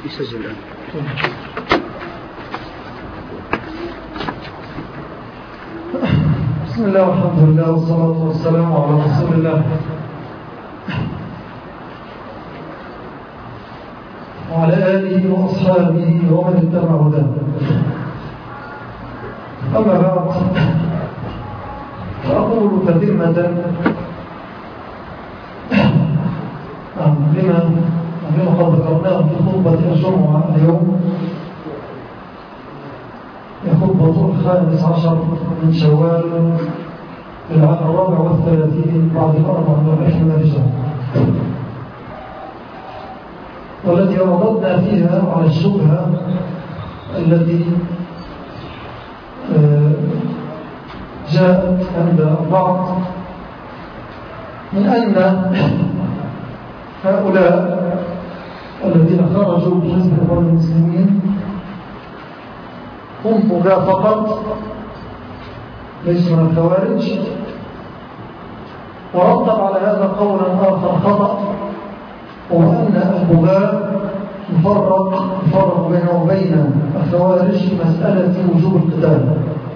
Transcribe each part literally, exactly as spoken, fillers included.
يسجل الآن. بسم الله والحمد لله والصلاة والسلام على رسول الله وعلى آله وأصحابه ومن اتبع هداه. أما بعد، فأقول تتمة لما لما قد ذكرناه في خطبة الجمعة اليوم، هي خطبة الخامس عشر من شوال العام الرابع والثلاثين بعد الأربع والعشرين من الهجرة، والتي رددنا فيها على الشبهة التي جاءت عند البعض من أن هؤلاء الذين خرجوا بحزب الإخوان المسلمين هم بغاة فقط، ليسوا من الخوارج. ورتب على هذا قولا آخر خطأ، وأن البغاة يفرق يفرق بينه وبين الخوارج في مسألة وجوب القتال.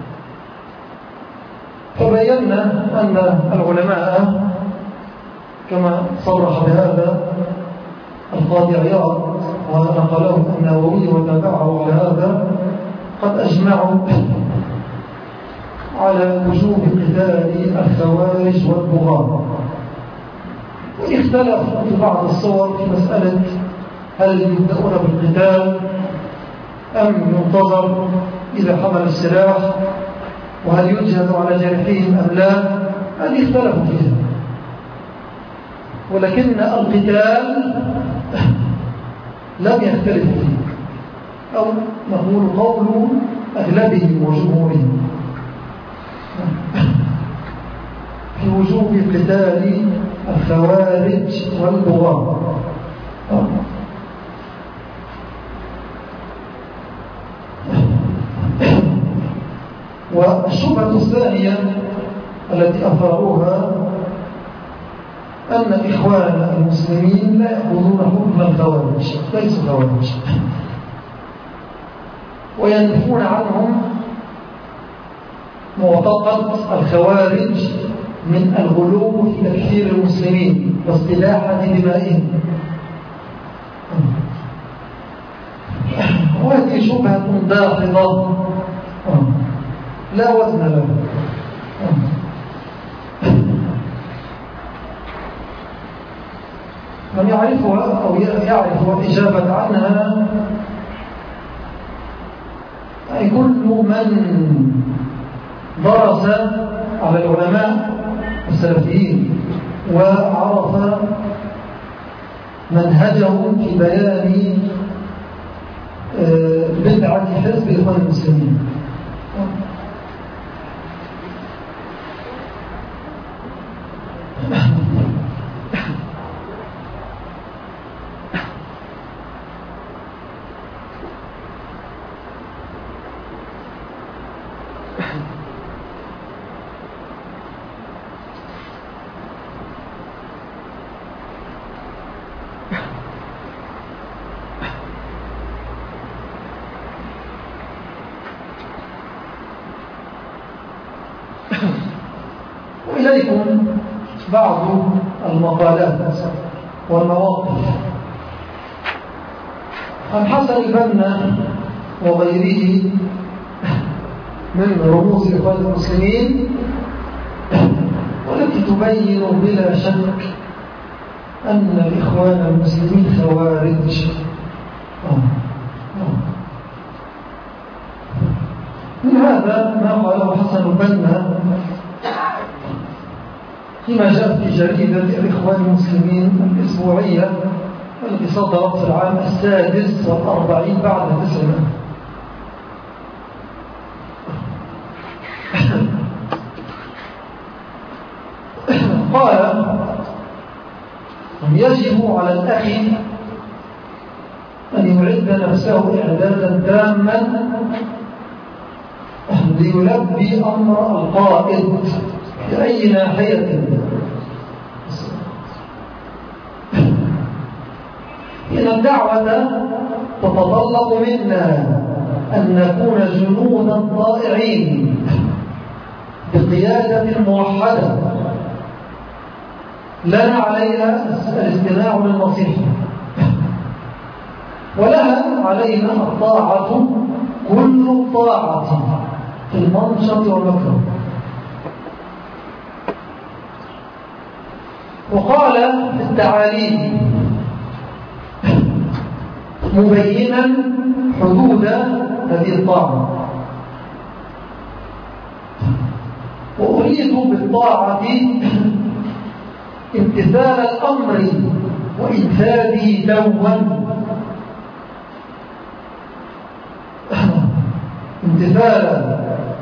فبينا أن العلماء كما صرح بهذا القاضي عياض ونقله النووي وتابعه على هذا، قد أجمعوا على وجوب قتال الخوارج والبغاة، واختلفوا في بعض الصور في مسألة هل يبدأون بالقتال أم ينتظر إذا حمل السلاح، وهل يجهد على جرحهم أم لا. هذه اختلفوا فيها، ولكن القتال لم يختلفوا فيه، أو نقول قول أغلبهم وجمهورهم في وجوب قتال الخوارج والبغاة. والشبهة الثانية التي أثاروها أن إخوان المسلمين لا يأخذون حكم الخوارج، ليسوا خوارج، وينفون عنهم معتقد الخوارج من الغلو في تكفير المسلمين واستباحة دمائهم. وهذه شبهة داحضة لا وزن لها. من يعرفها أو يعرف الإجابة عنها أي كل من درس على العلماء السلفيين وعرف منهجهم في بيان بدعة حزب الإخوان المسلمين. وإليكم بعض المقالات والمواقف عن حسن البنا وغيره من رموز الإخوان المسلمين، والتي تبين بلا شك أن الإخوان المسلمين خوارج. من هذا ما قاله حسن البنا فيما جاء في جريدة الإخوان المسلمين الأسبوعية التي صدرت في العام السادس والأربعين بعد تسعمائة. قال: يجب على الأخ أن يعد نفسه إعدادا تاما ليلبي أمر القائد في أي ناحية، إن الدعوة تتطلب منا أن نكون جنودا طائعين بقيادة موحدة لنا عليها الاستماع للنصيحة، ولها علينا الطاعة كل الطاعة في المنشط والمكره. وقال في التعاليم مبينا حدود هذه الطاعة: وأريد بالطاعة امتثال الأمر وإنفاذه دوا، امتثال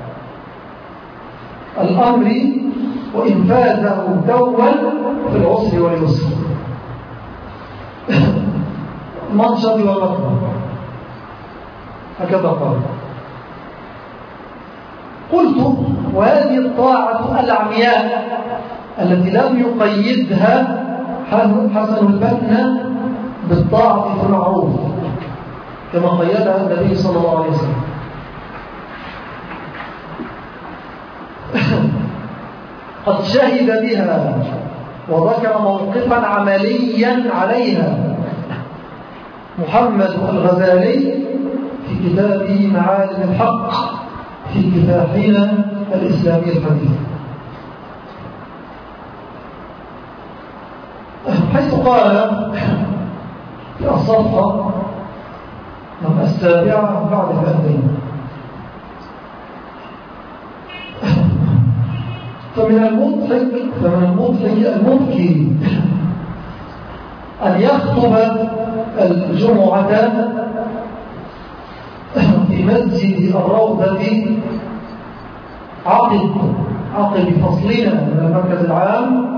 الأمر وإنفاذه دوا في العسر واليسر، منشط ومكره، هكذا قال. قلت: وهذه الطاعة العمياء التي لم يقيدها حسن البنا بالطاعة في المعروف كما قيدها النبي صلى الله عليه وسلم، قد شهد بها وذكر موقفا عمليا عليها محمد الغزالي في كتابه معالم الحق في كفاحنا الإسلامي الحديث، حيث قال في الصفحة السابعة بعد المئتين: فمن المضحك فمن المضحك المبكي أن يخطب الجمعة في مسجد الروضة عقب عقب فصلنا من المركز العام،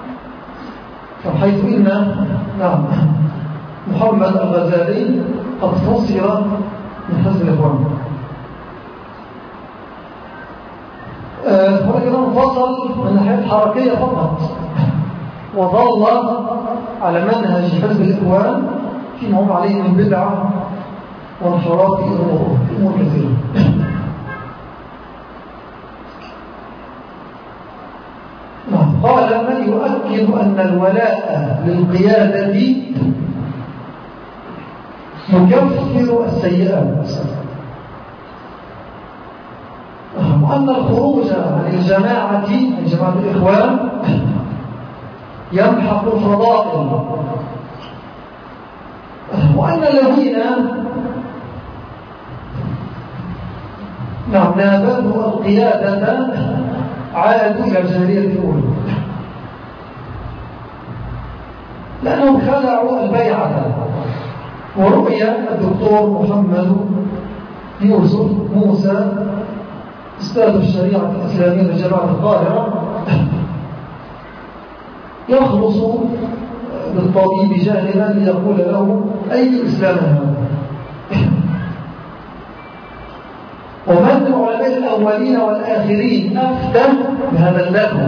حيث إن نعم محمد الغزالي قد فصل من حزب الإخوان، ولكن انفصل من الناحية الحركية فقط، وظل على منهج حزب الإخوان فيما هم عليه من بدعة وانحراف في أمور كثيرة. قال: من يؤكد أن الولاء للقيادة يكفر السيئات، وأن الخروج عن الجماعة جماعة الإخوان يمحق الفضائل، وأن الذين نعم نابذوا القيادة عادوا إلى الجاهلية الأولى لأنهم خلعوا البيعة. ورؤي الدكتور محمد يوسف موسى أستاذ الشريعة الإسلامية لجامعة القاهرة يخلص بالطبيب جاهلا ليقول له: أي إسلام هذا؟ ومن العلماء الأولين والآخرين أفتى بهذا اللغو؟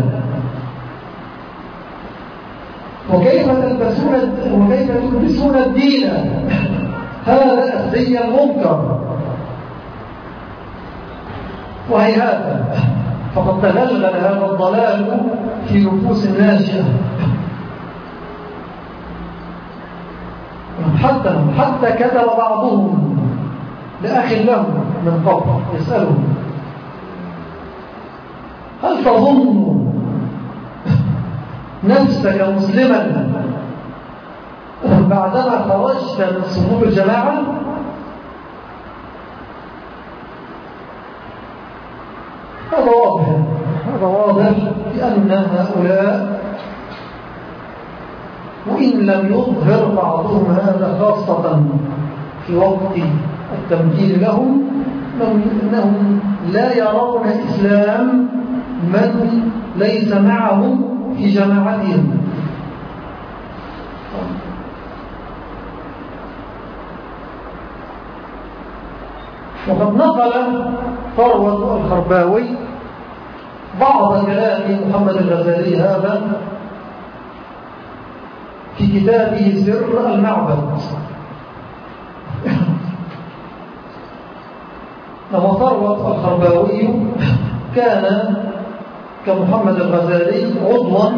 وكيف تلبسون وكيف تلبسون الدين هذا الزي المنكر؟ وهيهات فقد تغلغل هذا الضلال في نفوس الناشئة، حتى حتى كتب بعضهم لأخ له من قبل يسأله: هل تظن نفسك مسلما بعدما خرجت من صفوف الجماعة؟ هذا واضح هذا واضح لأن هؤلاء وإن لم يظهر بعضهم هذا خاصة في وقت التمكين لهم، أنهم لا يرون إسلام من ليس معهم في جماعتهم. وقد نقل ثروة الخرباوي بعض كلام محمد الغزالي هذا في كتابه سر المعبد لما ثروت الخرباوي كان كمحمد الغزالي عضوا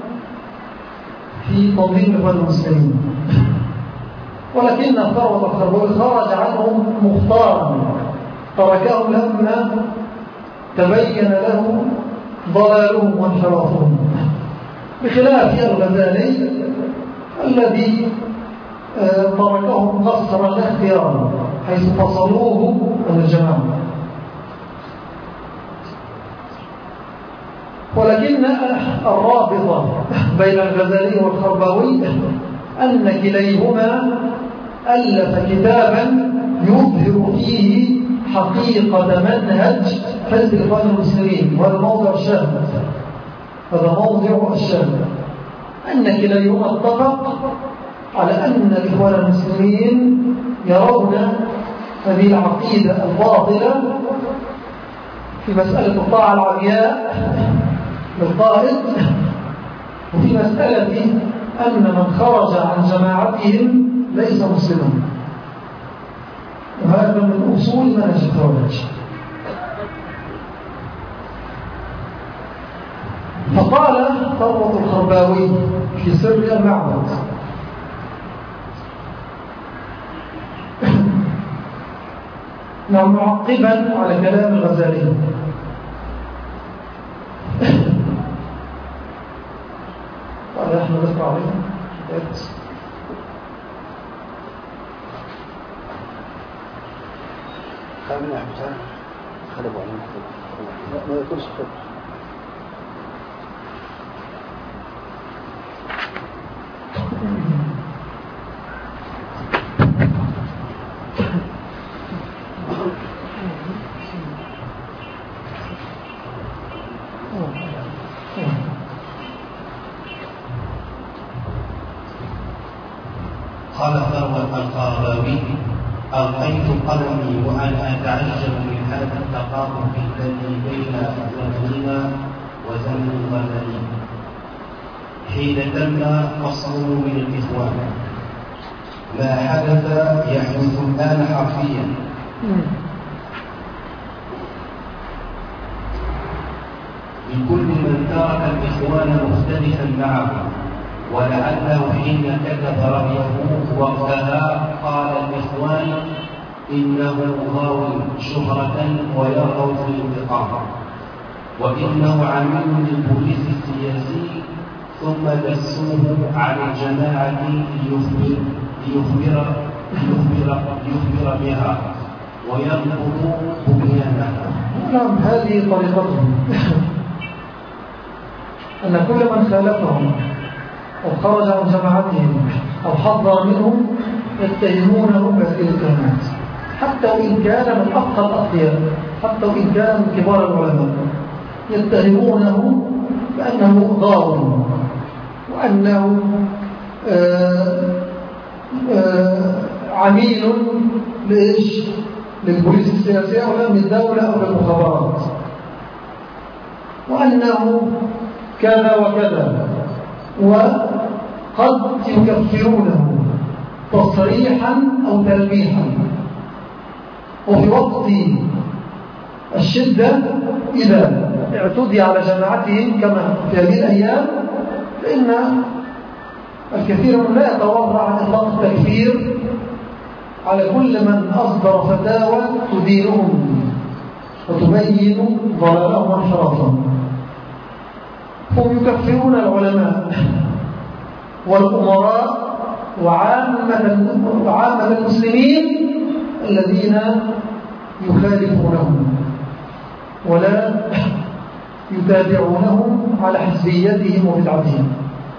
في تنظيم الإخوان المسلمين، ولكن ثروت الخرباوي خرج عنهم مختارا، تركهم لما تبين له ضلالهم وانحرافهم، بخلاف الغزالي الذي تركهم قصرا لا اختيارا حيث فصلوه عن الجماعة. ولكن الرابطة بين الغزالي والخرباوي أن كليهما ألف كتابا يظهر فيه حقيقة منهج حزب الإخوان المسلمين، وهذا موضع الشاهد، هذا موضع الشاهد أن كليهما اتفق على أن الإخوان المسلمين يرون هذه العقيدة الباطلة في مسألة الطاعة العمياء للقائد، وفي مسألة أن من خرج عن جماعتهم ليس مسلما، وهذا من أصول منهج الخوارج. فقال ثروت الخرباوي في سر المعبد: نعم، معقبا على كلام الغزالي: قال احنا نقرأ عليهم خامن يا حسين خلبوا عليهم ما يكونش خلب. قال ثروت الخرباوي: ألقيت قلمي وأنا أتعجب من هذا التقارب الذي بين زمننا وزمن الغزالي حين تم فصله من الإخوان. ما حدث يحدث الآن حرفيا. لكل من ترك الإخوان مختلفا معه، ولعله حين كتب رأيه وقتها قال الإخوان إنه غاوي شهرة ويرغب في الانتقام، وإنه عميل للبوليس السياسي، ثم دسوه على الجماعة ليخبر ليخبر ليخبر, ليخبر بها وينقض بنيانها. نعم، هذه طريقتهم. أن كل من خالفهم أو خرج عن جماعتهم أو حضر منهم يتهمونه بهذه التهمات، حتى وإن كان من أفقه الأخيار، حتى وإن كان من كبار العلماء، يتهمونه بأنه غاوي، وأنه آآ آآ عميل لإيش؟ للبوليس السياسي أو لأمن الدولة أو للمخابرات، وأنه كذا وكذا، وقد يكفرونه تصريحا أو تلميحا. وفي وقت الشدة إذا اعتدي على جماعتهم كما في هذه الأيام، فإن الكثير من لا يتورع عن إطلاق التكفير على كل من أصدر فتاوى تدينهم وتبين ضلالهم وانحرافهم. هم يكفرون العلماء والأمراء وعامة وعامة المسلمين الذين يخالفونهم ولا يتابعونهم على حزبيتهم وبدعتهم.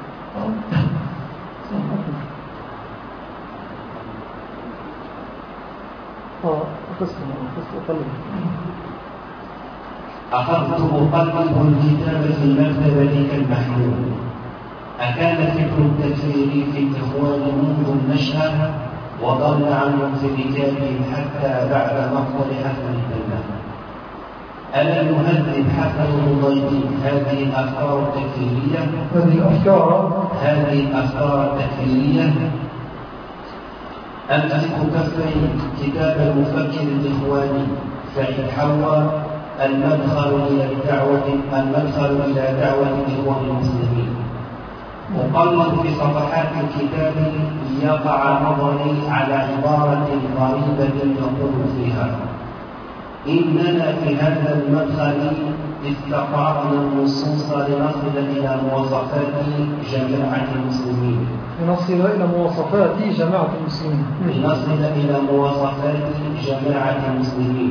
أخذت أقلب الكتاب في مكتبتك المحمول. أكان فكر التكفير في الإخوان منذ النشأة وضل عنهم في رجالهم حتى بعد مقتل حسن البنا؟ ألم يهذب حسن الضيبي هذه الأفكار التكفيرية؟ هذه الأفكار هذه الأفكار التكفيرية أمسك كفي كتاب المفكر الإخواني سعيد حوا المدخل إلى الدعوة المدخل إلى دعوة الإخوان المسلمين. أقلب في صفحات الكتاب ليقع نظري على عبارة غريبة يقول فيها: إننا في هذا المدخل استقرأنا النصوص لنصل إلى مواصفات جماعة المسلمين. لنصل إلى مواصفات جماعة المسلمين. لنصل إلى مواصفات جماعة المسلمين.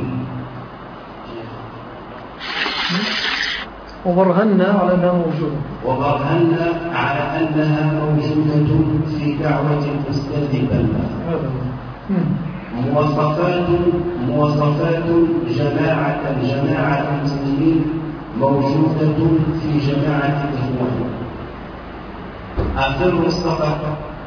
وبرهنا على أنها موجودة. وبرهنا على أنها موجودة في دعوة الأستاذ بنا. مواصفات مواصفات جماعة جماعة المسلمين موجودة في جماعة الإخوان. أفر الصفحات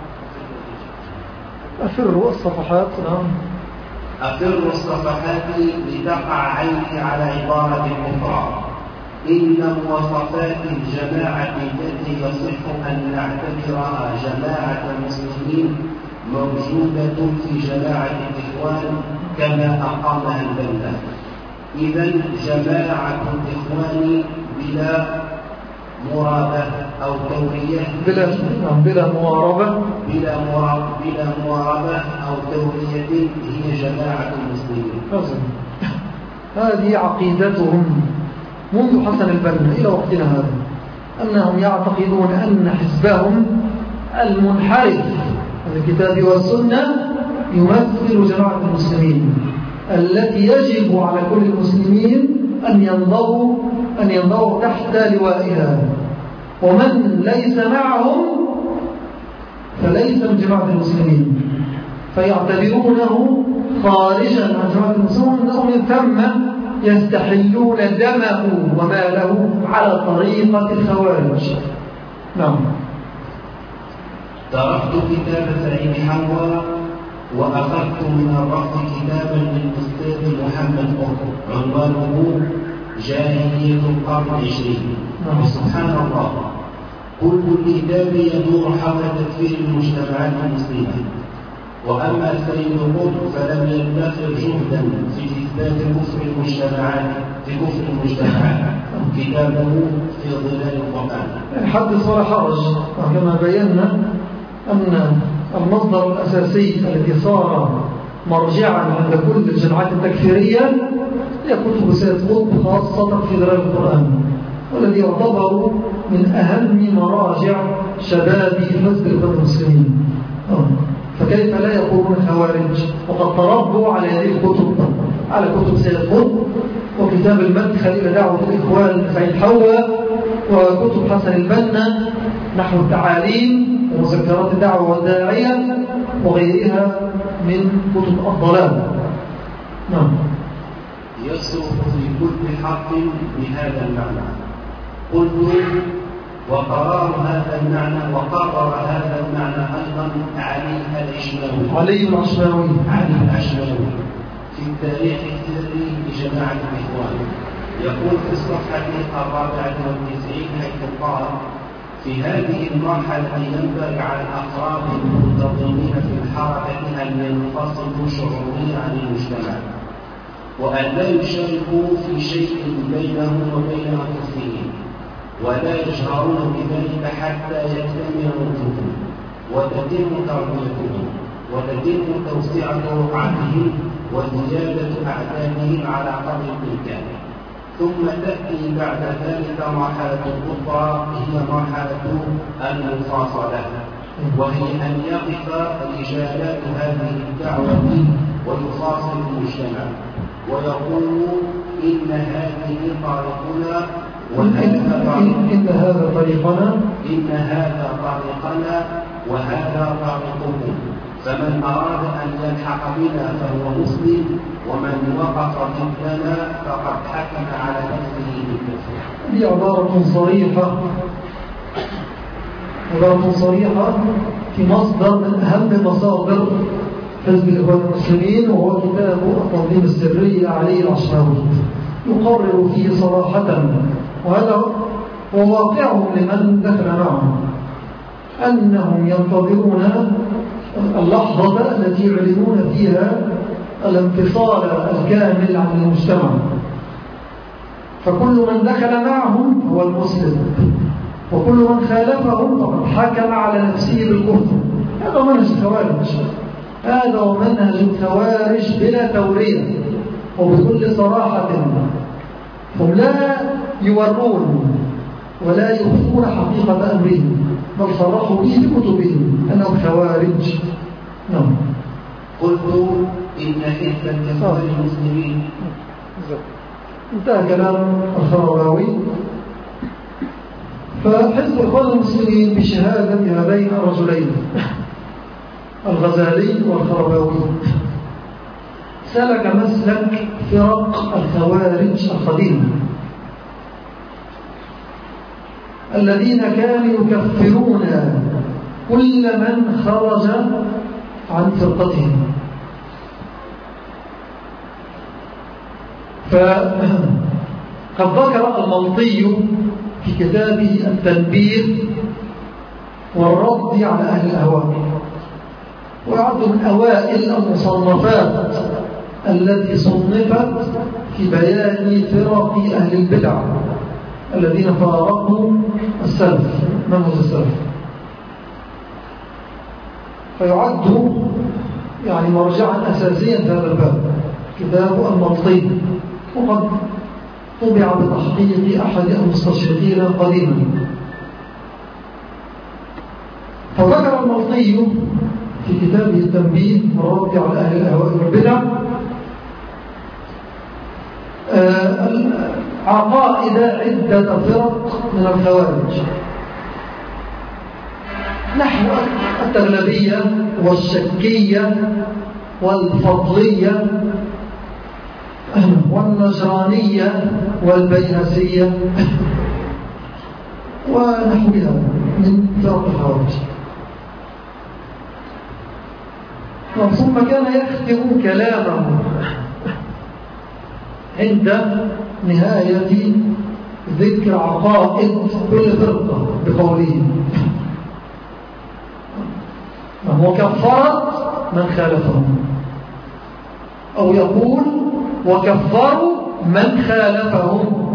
أفر الصفحات نعم أفر الصفحات لتقع عيني على عبارة أخرى: إن مواصفات الجماعة التي يصح أن نعتبرها جماعة المسلمين موجودة في جماعة الإخوان كما أقامها البنا. إذن جماعة الإخوان بلا مرابة أو تورية بلا بلا مواربة بلا مرابة بلا مواربة أو تورية هي جماعة المسلمين. هذه عقيدتهم منذ حسن البنا إلى وقتنا هذا، أنهم يعتقدون أن حزبهم المنحرف من الكتاب والسنة يمثل جماعة المسلمين التي يجب على كل المسلمين أن ينضوا أن ينضوا تحت لوائها، ومن ليس معهم فليس من جماعة المسلمين، فيعتبرونه خارجا عن جماعة المسلمين، أنهم من ثم يستحلون دمه وماله على طريقة الخوارج. نعم. تركت كتاب سعيد حوا وأخذت من الرفض كتابا للأستاذ محمد قطب عنوانه جاهلية القرن العشرين. وسبحان الله، كل الكتاب يدور حول تكفير المجتمعات المسلمة، وأما السيد قطب فلم يدخر جهدا في إثبات كفر المجتمعات في كفر المجتمعات. كتابه في ظلال القرآن. حدث ولا حرج، كما بينا أن المصدر الأساسي الذي صار مرجعا عند كل الجماعات التكفيرية هي كتب سيد قطب، خاصة في ظلال القرآن، والذي يعتبر من أهم مراجع شباب حزب الإخوان المسلمين. فكيف لا يكونون خوارج وقد تربوا على هذه الكتب، على كتب سيد قطب وكتاب المدخل إلى دعوة الإخوان سعيد حوا وكتب حسن البنا نحو التعاليم ومذكرات الدعوة والداعية وغيرها من كتب الضلال. نعم. يصرف في كل حرف بهذا المعنى. قلت وقرار هذا المعنى وقرر هذا المعنى أيضا علي العشماوي علي العشماوي علي العشماوي في التاريخ السري لجماعة الإخوان. يقول في الصفحة الرابعة والتسعين حيث قال: في هذه المرحلة ينبغي على الأفراد المنتظمين في الحركة أن ينفصلوا شعوريا عن المجتمع، وأن لا يشاركوا في شيء بينهم وبين أنفسهم، ولا يجهرون بذلك حتى يكتمل وجودهم وتتم تربيتهم وتتم توسعة رقعتهم وزيادة أعدادهم على قدر الإمكان. ثم تأتي بعد ذلك مرحلة أخرى هي مرحلة المفاصلة، وهي أن يقف رجالات هذه الدعوة ويفاصل المجتمع ويقول إن هذه طريقنا وهذا إن هذا طريقنا إن هذا طريقنا وهذا طريقكم، فمن أراد أن يلحق بنا فهو مسلم، ومن وقف ضدنا فقد حكم على نفسه بالكفر. هذه عبارة صريحة عبارة صريحة في مصدر من أهم مصادر حزب الإخوان المسلمين، وهو كتاب التنظيم السري علي العشماوي، يقرر فيه صراحة، وهذا هو واقعهم لمن دخل معهم، أنهم ينتظرون اللحظة التي يعلنون فيها الانفصال الكامل عن المجتمع، فكل من دخل معهم هو المسلم، وكل من خالفهم فقد حكم على نفسه بالكفر. هذا منهج الخوارج، هذا منهج الخوارج بلا تورية وبكل صراحة. هم لا يورون ولا يخفون حقيقة أمرهم، بل صرحوا به بكتبهم أنهم خوارج. نعم. قلت إن حزب الإخوان المسلمين. انتهى كلام الخرباوي. فحزب الإخوان المسلمين بشهادة هذين الرجلين الغزالي والخرباوي سلك مسلك فرق الخوارج القديمة الذين كانوا يكفرون كل من خرج عن فرقتهم. فقد ذكر الملطي في كتابه التنبيه والرد على أهل الأهواء، ويعد من أوائل المصنفات التي صنفت في بيان فرق أهل البدع الذين فارقوا السلف، منهج السلف. فيعد يعني مرجعا أساسيا في هذا الباب كتاب الملطي، وقد طبع بتحقيق أحد المستشرقين قديما. فذكر الملطي في كتابه التنبيه والرد على أهل الأهواء والبدع عقائد عدة فرق من الخوارج، نحو التغلبية والشكية والفضلية والنجرانية والبيهسية ونحوها من فرق الخوارج. ثم كان يختم كلامه عند نهاية ذكر عقائد كل فرقة بقوله وكفرت من خالفهم، أو يقول وكفروا من خالفهم.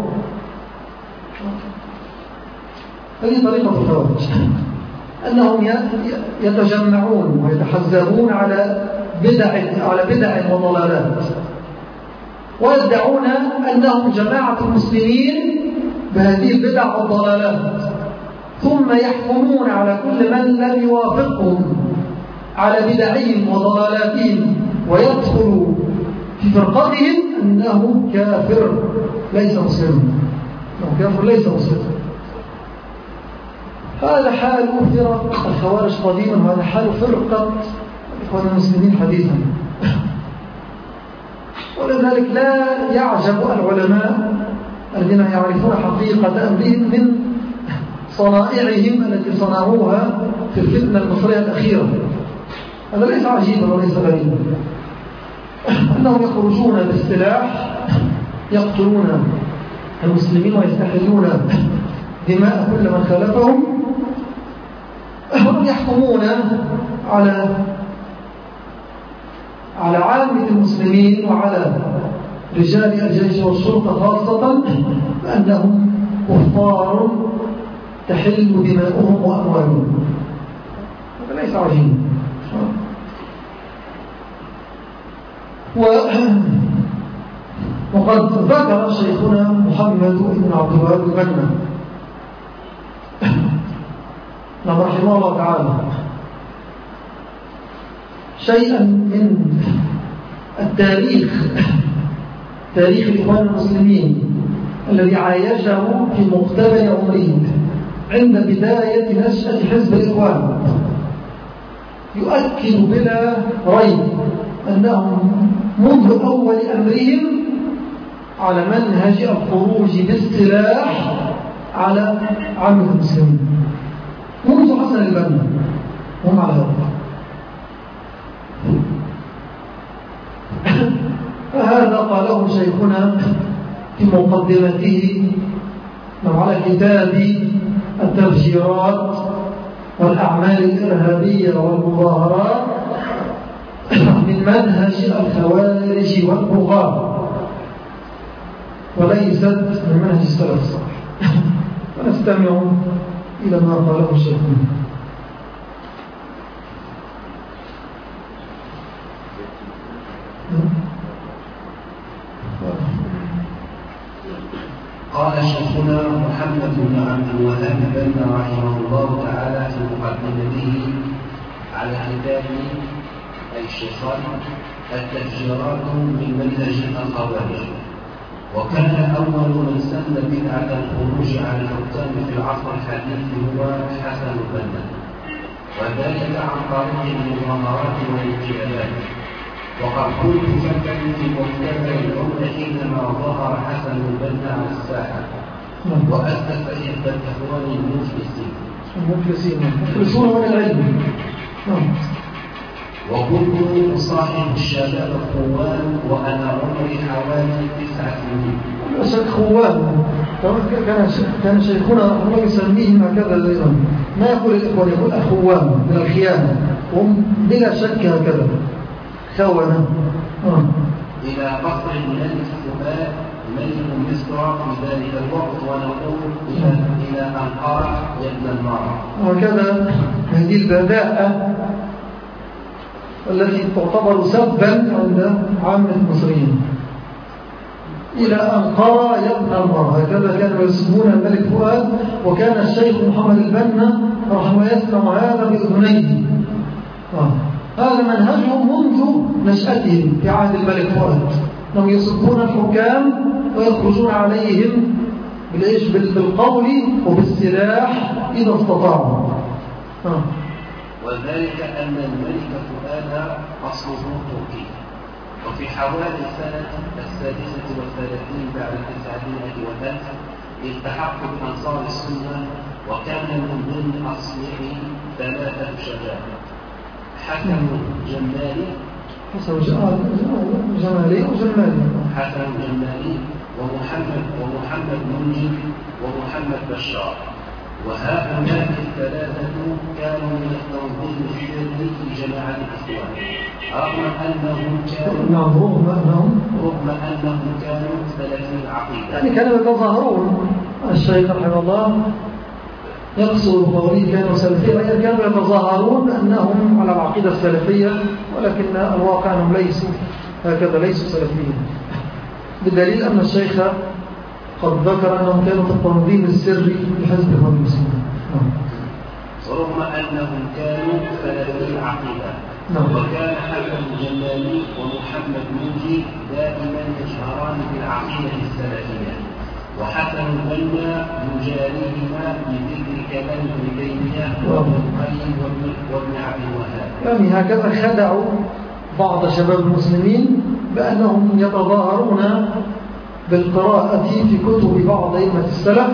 هذه طريقة الخوارج، أنهم يتجمعون ويتحزبون على بدع على بدع وضلالات، ويدعون أنهم جماعة المسلمين بهذه البدع والضلالات، ثم يحكمون على كل من لم يوافقهم على بدعهم وضلالاتهم ويدخل في فرقتهم أنه كافر ليس مسلما، أنه كافر ليس مسلما. هذا حال فرق الخوارج قديما، وهذا حال فرقة الإخوان المسلمين حديثا. ولذلك لا يعجب العلماء الذين يعرفون حقيقة أمرهم من صنائعهم التي صنعوها في الفتنة المصرية الأخيرة. هذا ليس عجيبا وليس غريبا، أنهم يخرجون بالسلاح يقتلون المسلمين ويستحلون دماء كل من خالفهم، هم يحكمون على على عامة المسلمين وعلى رجال الجيش والشرطة خاصة بأنهم كفار تحل دماؤهم وأموالهم. هذا ليس عجيب. وقد ذكر شيخنا محمد بن عبد الوهاب البنا رحمه الله تعالى شيئا من التاريخ، تاريخ الإخوان المسلمين الذي عايشه في مقتبل عمره عند بداية نشأة حزب الإخوان، يؤكد بلا ريب أنهم منذ أول أمرهم على منهج الخروج بالسلاح على عامة المسلمين منذ حسن البنا، هم على هذا. فهذا قاله شيخنا في مقدمته على كتاب التفجيرات والأعمال الإرهابية والمظاهرات من منهج الخوارج والبغاة وليست من منهج السلف الصالح. ونستمع إلى ما قاله الشيخ. قال شيخنا محمد بن عبد الوهاب بن رحمه الله تعالى في مقدمته على كتاب الشيخان التفجيرات من منهج الخوارج. وكان أول من سن بدعة الخروج على الحكام في العصر الحديث هو حسن البنا، وذلك عن طريق المظاهرات والانقلابات. وقد كنت فكرا في مختبر العمر حينما ظهر حسن البنا على الساحة وأسس إحدى الإخوان المفلسين المفلسين المفلسون من العلم. وكنت أصاحب الشباب الخوان وأنا عمري حوالي تسع سنين. الأشد خوان كان كان شيخنا رحمه الله يسميهم هكذا أيضا، ما يقول الإخوان، يقول أخوان من الخيانة، هم بلا شك هكذا خونة. آه. إلى قصر الملك فؤاد ملك مصر في ذلك الوقت، ونقول إلى إلى أنقرة يا ابن النار. وهكذا هذه البذاءة التي تعتبر سبا عند عامة المصريين، إلى أنقرة يا ابن النار، هكذا كانوا يسمون الملك فؤاد. وكان الشيخ محمد البنا رحمه الله يسمع هذا بأذنيه. آه. هذا منهجهم منذ نشأتهم في عهد الملك فؤاد، أنهم يصفون الحكام ويخرجون عليهم بالإيش؟ بالقول وبالسلاح إذا استطاعوا. آه. وذلك أن الملك فؤاد أصله تركي، وفي حوالي السنة السادسة والثلاثين بعد التسعمائة والألف التحق بأنصار السنة، وكان من ضمن أصله ثلاثة شباب: حسن جمالي حسن جمالي وجمالي حسن جمالي ومحمد ومحمد منجي ومحمد بشار. وهؤلاء الثلاثة كانوا من التنظيم السري في جماعة الإخوان، رغم أنهم كانوا رغم أنهم رغم أنهم كانوا سلفي العقيدة، يعني كانوا يتظاهرون. الشيخ رحمه الله يقصد قوله كانوا سلفيين، يعني كانوا يتظاهرون أنهم على العقيدة السلفية، ولكن الواقع أنهم ليسوا هكذا، ليسوا سلفيين، بالدليل أن الشيخ قد ذكر أنهم كانوا في التنظيم السري لحزب الإخوان المسلمين. رغم أنهم كانوا سلفي العقيدة. وكان حسن الجلالي ومحمد منجي دائما يجهران بالعقيدة السلفية، وحسن البنا يجاريهما بذكر كلام ابن تيمية وابن القيم وابن عبد الوهاب. يعني هكذا خدعوا بعض شباب المسلمين بأنهم يتظاهرون بالقراءة في كتب بعض أئمة السلف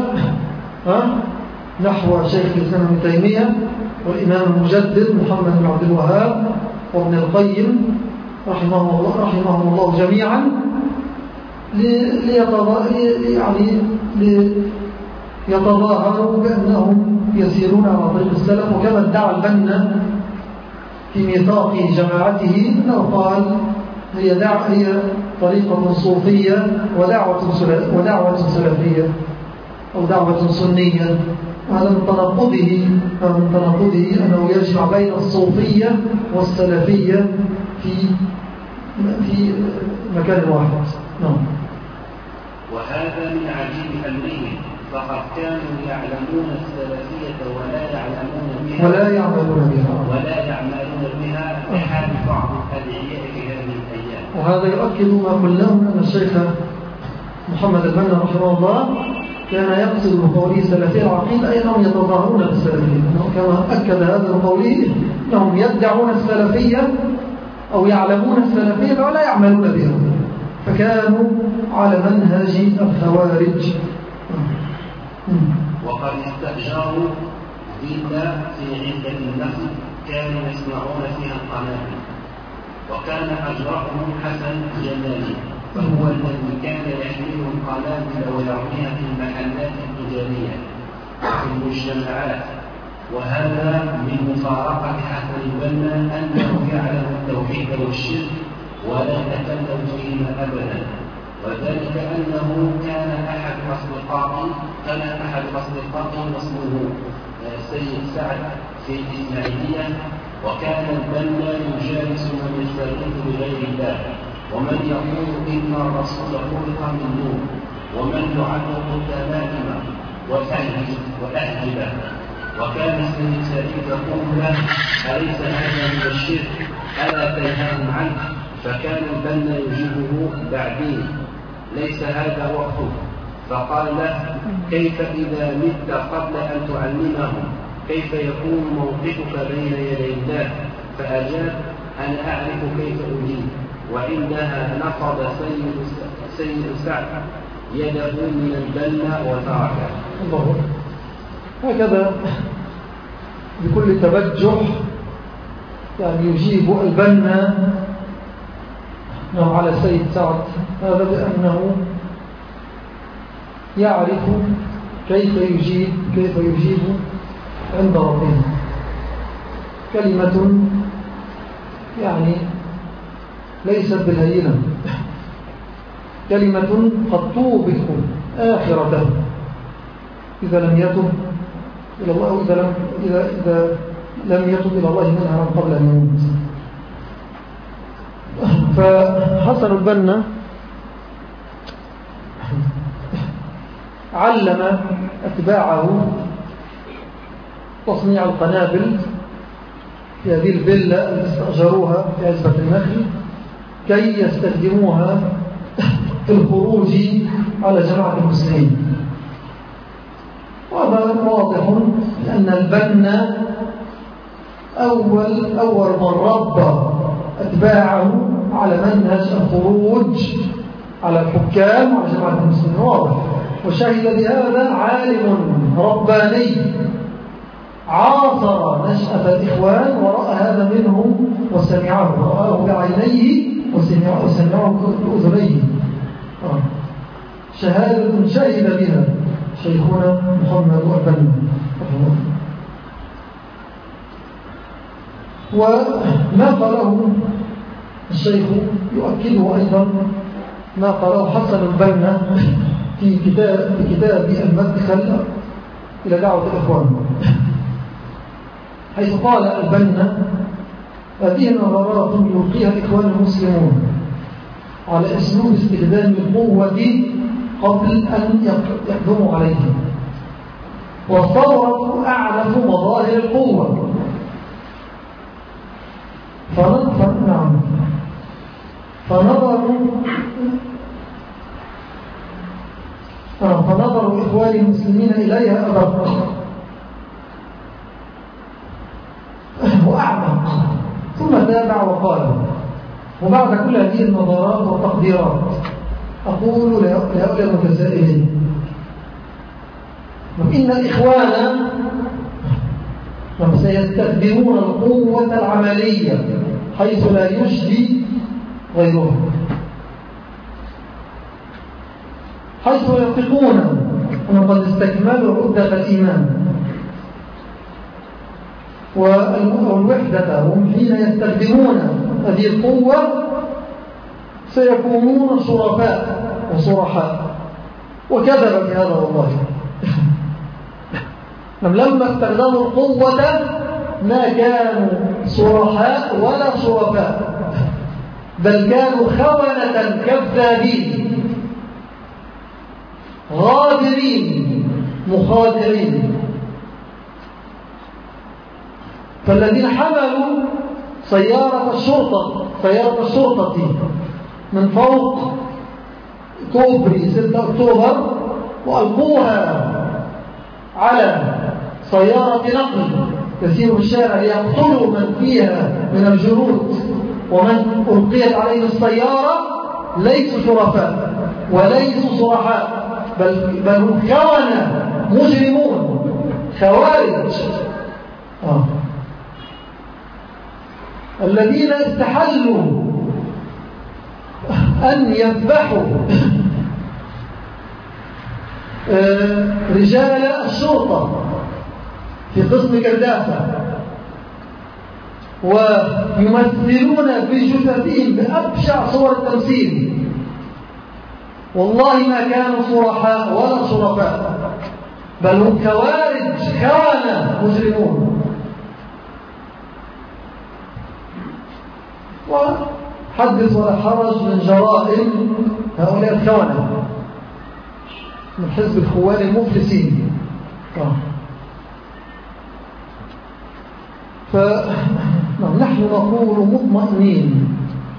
نحو شيخ الإسلام ابن تيمية والإمام المجدد محمد بن عبد الوهاب وابن القيم رحمه الله رحمهم الله جميعا، يعني ليتظاهروا بأنهم يسيرون على طريق السلف. وكما ادعى البنا في ميثاق جماعته أنه قال هي دعوة هي طريقة صوفية ودعوة ودعوة سلفية أو دعوة سنية، وهذا من تناقضه من تناقضه أنه يجمع بين الصوفية والسلفية في في مكان واحد. نعم. وهذا من عجيب أمرهم، فقد كانوا يعلمون السلفية ولا يعلمون بها ولا يعملون بها ولا يعملون بها بحال بعض الأدعياء في هذه الأيام. وهذا يؤكد ما قلناه أن الشيخ محمد البنا رحمه الله كان يقصد بقوله سلفية العقيدة أي أنهم يتظاهرون بالسلفية، كما أكد هذا بقوله أنهم يدعون السلفية أو يعلمون السلفية ولا يعملون بها، فكانوا على منهج الخوارج. وقد استأجروا فيلا في عدة النخل كانوا يصنعون فيها القنابل، وكان أجرهم حسن الجمالي، وهو الذي كان يحمل القنابل ويرميها في المحلات التجارية وفي المجتمعات. وهذا من مفارقة حسن البنا أنه يعلم التوحيد التوحيد والشرك ولا تكلم فيهما أبدا، وذلك أنه كان أحد أصدقائي كان أحد أصدقائي اسمه سيد سعد في الإسماعيلية، وكان البنا يجالس من يستغيث بغير الله، ومن يقول إن الرسول خلق من نور، ومن يعلق التمائم والأهجبة. وكان سيد سعيد يقول له: أليس هذا من الشرك؟ ألا تنهاهم عنه؟ فكان البنا يجيبه: بعدين، ليس هذا وقته. فقال له: كيف إذا مت قبل أن تعلمهم؟ كيف يكون موقفك بين يدي الله؟ فأجاب: أنا أعرف كيف أجيب. وعندها نفض سيد, سيد سعد يده من البنا وتركه. الله. هكذا بكل تبجح يعني يجيب البنا على سيد سعد، هذا بأنه يعرف كيف يجيب كيف يجيب عند ربه. كلمة يعني ليست بالهينة، كلمة قد توبك آخرته إذا لم يتب إلى الله، إذا لم, إذا إذا لم يتب إلى الله منها قبل أن يموت. فحسن البنا علم أتباعه تصنيع القنابل في هذه الفيلا التي استأجروها في عزبة النخل كي يستخدموها في الخروج على جماعة المسلمين. وهذا واضح أن البنا أول, أول من ربى أتباعه على منهج الخروج على الحكام وعلى جماعة المسلمين، واضح. وشهد بهذا عالم رباني عاصر نشأة الإخوان ورأى هذا منهم وسمعه، رآه بعينيه وسمعه بأذنيه. شهادة شهد بها شيخنا محمد البنا. وما قاله الشيخ يؤكده أيضا ما قاله حسن البنا في كتاب, في كتاب المدخل إلى دعوة الإخوان، حيث قال البنا: هذه النظرات يلقيها الإخوان المسلمون على أسلوب استخدام القوة قبل أن يقدموا عليها، والثورة أعرف مظاهر القوة. فنظر نعم فنظروا فنظروا إخوان المسلمين إليها أدق وأعمق، ثم تابع وقال: وبعد كل هذه النظرات والتقديرات أقول لهؤلاء المتسائلين: إن الإخوان سيستخدمون القوة العملية حيث لا يجدي غيرهم، حيث يثقون أن قد استكملوا عدة الإيمان والوحدة، هم حين يستخدمون هذه القوة سيكونون شرفاء وصرحاء. وكذب في هذا والله. لما استخدموا القوة ما كانوا صرحاء ولا شرفاء، بل كانوا خونة كذابين غادرين مخادعين. فالذين حملوا سيارة الشرطة سيارة الشرطة من فوق كوبري ستة أكتوبر وألقوها على سيارة نقل تسير الشارع ليقتلوا من فيها من الجنود ومن ألقيت عليهم السيارة، ليسوا شرفاء وليسوا صرحاء، بل, بل هم خونة مجرمون خوارج آه. الذين استحلوا أن يذبحوا رجال الشرطة في قسم كرداسة ويمثلون بجثثهم بأبشع صور التمثيل. والله ما كانوا صرحاء ولا شرفاء، بل هم كوارث خونة مجرمون. وحدث ولا حرج من جرائم هؤلاء الخونة من حزب الخوان المفلسين. فنحن نقول مطمئنين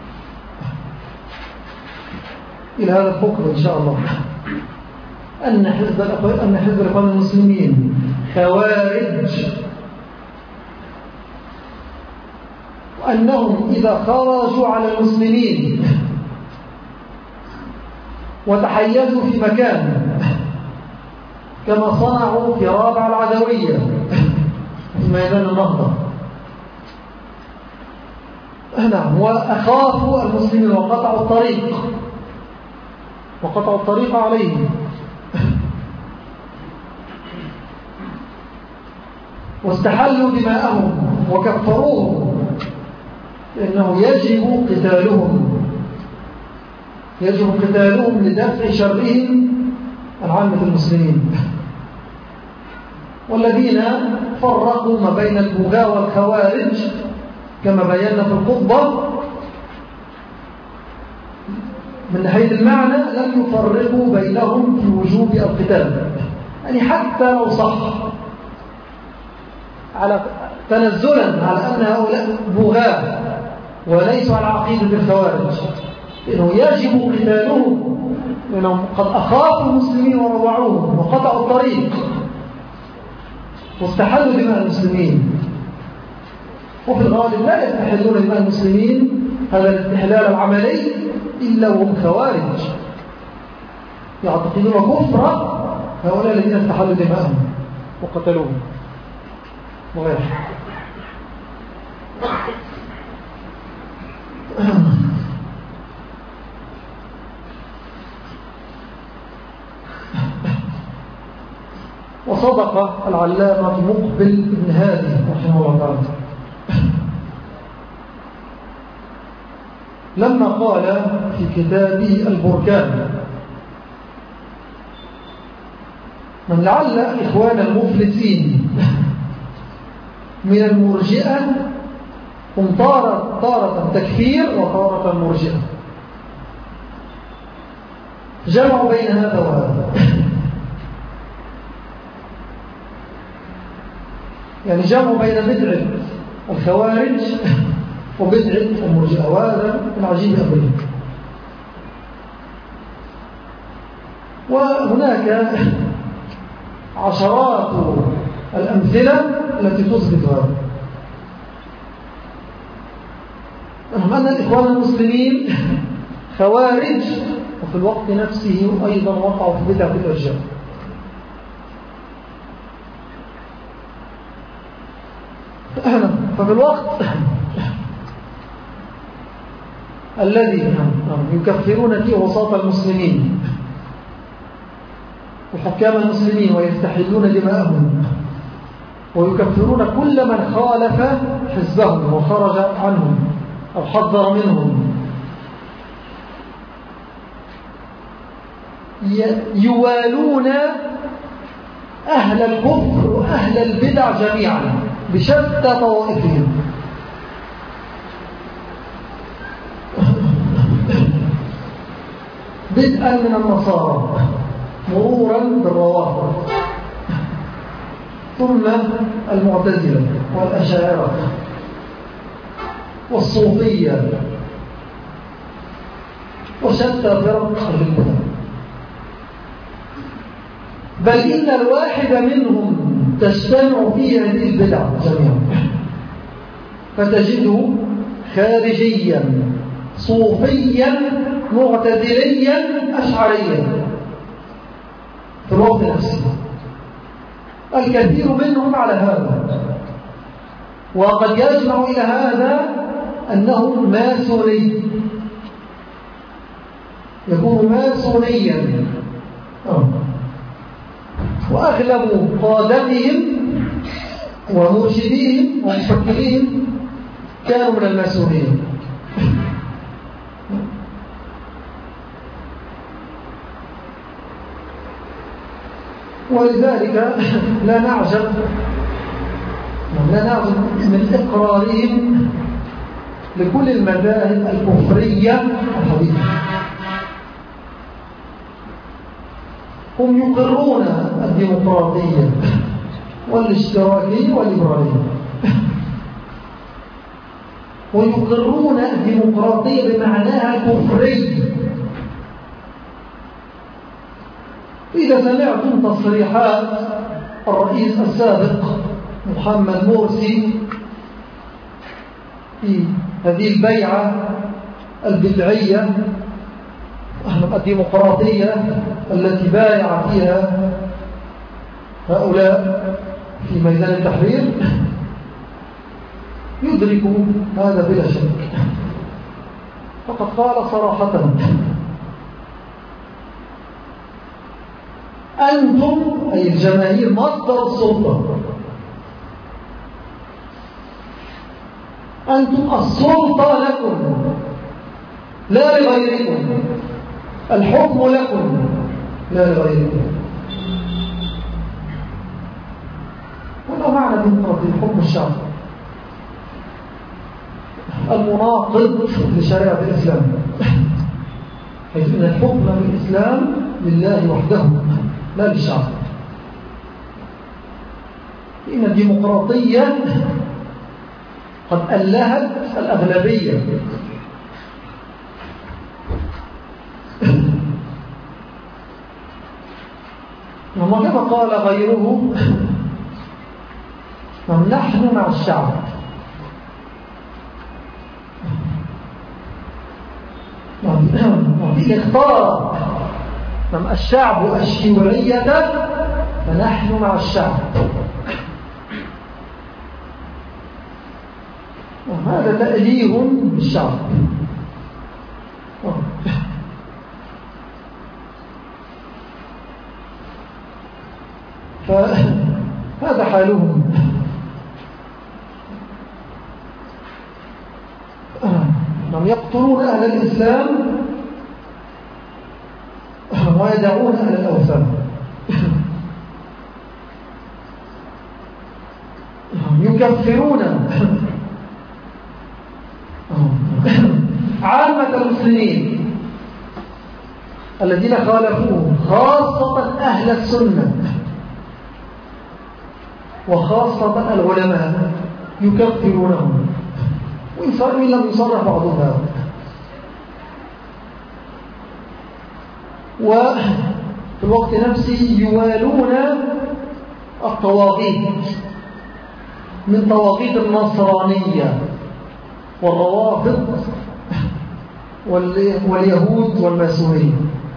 إلى هذا الحكم إن شاء الله أن حزب أن حزب الإخوان المسلمين خوارج، وأنهم إذا خرجوا على المسلمين وتحيزوا في مكان كما صنعوا في رابع العدوية في ميدان النهضة، نعم، وأخافوا المسلمين وقطعوا الطريق وقطعوا الطريق عليهم، واستحلوا دماءهم وكفروهم، لأنه يجب قتالهم يجب قتالهم لدفع شرهم عن عامة المسلمين. والذين فرقوا ما بين البغاة والخوارج كما بينا في الخطبة من ناحية المعنى لم يفرقوا بينهم في وجوب القتال، يعني حتى لو صح على تنزلا على أن هؤلاء بغاة وليسوا على عقيدة الخوارج، لأنه يجب قتالهم، لأنهم قد أخافوا المسلمين وروعوهم وقطعوا الطريق واستحلوا دماء المسلمين. وفي الغالب لا يستحلون دماء المسلمين هذا الاستحلال العملي إلا وهم خوارج يعتقدون كفر هؤلاء الذين استحلوا دماءهم وقتلوهم وغيره. وصدق العلامة مقبل بن هادي رحمه الله تعالى لما قال في كتابه البركان: من لعل إخوان المفلسين من المرجئة هم طارة, طارة تكفير وطارة مرجئة، جمعوا بين هذا وهذا، يعني جمعوا بين بدعة الخوارج وبدعة المرجئة، وهذا العجيب أبدا. وهناك عشرات الأمثلة التي تثبت هذا. أن الإخوان المسلمين خوارج وفي الوقت نفسه أيضا وقعوا في بدعة الإرجاء. ففي الوقت الذي يكفرون فيه وساط المسلمين وحكام المسلمين ويستحلون دماءهم ويكفرون كل من خالف حزبهم وخرج عنهم أو حذر منهم، يوالون أهل الكفر وأهل البدع جميعا بشتى طوائفهم، بدءا من النصارى مرورا بالروافض ثم المعتزلة والأشاعرة والصوفية وشتى فرق أهل البدع، بل إن الواحد منهم تجتمع فيه هذه البدع جميعا، فتجده خارجيا صوفيا معتزليا أشعريا في الوقت نفسه. الكثير منهم على هذا، وقد يجمع إلى هذا أنه ماسوني، يكون ماسونيا، وأغلب قادتهم ومرشدين ومفكرين كانوا من الماسونين. ولذلك لا نعجب لا نعجب من إقرارهم لكل المذاهب الكفرية الحديثة. هم يقرون الديمقراطية والاشتراكية والليبرالية، ويقرون الديمقراطية بمعناها الكفري. إذا سمعتم تصريحات الرئيس السابق محمد مرسي في هذه البيعة البدعية الديمقراطية التي بايع فيها هؤلاء في ميدان التحرير، يدرك هذا بلا شك. فقد قال صراحة: أنتم أي الجماهير مصدر السلطة، أنتم السلطة لكم لا لغيركم، الحكم لكم لا لغيركم. ولا معنى ديمقراطية حكم الشعب المناقض لشريعة الإسلام، حيث أن الحكم بالإسلام لله وحده لا للشعب. إن الديمقراطية قد ألهت الأغلبية، وما كما قال غيره: نحن مع الشعب. إذا اختار الشعب الشيوعية فنحن مع الشعب. وهذا تأليه بالشعب. فهذا حالهم. هم يقتلون أهل الإسلام ويدعون أهل الأوثان. يكفرون عامة المسلمين الذين خالفوه، خاصة أهل السنة وخاصة العلماء، يكفرونهم وإن لم يصرح بعضها. وفي الوقت نفسه يوالون الطواغيت من طواغيت النصرانية والروافض واليهود والماسونية.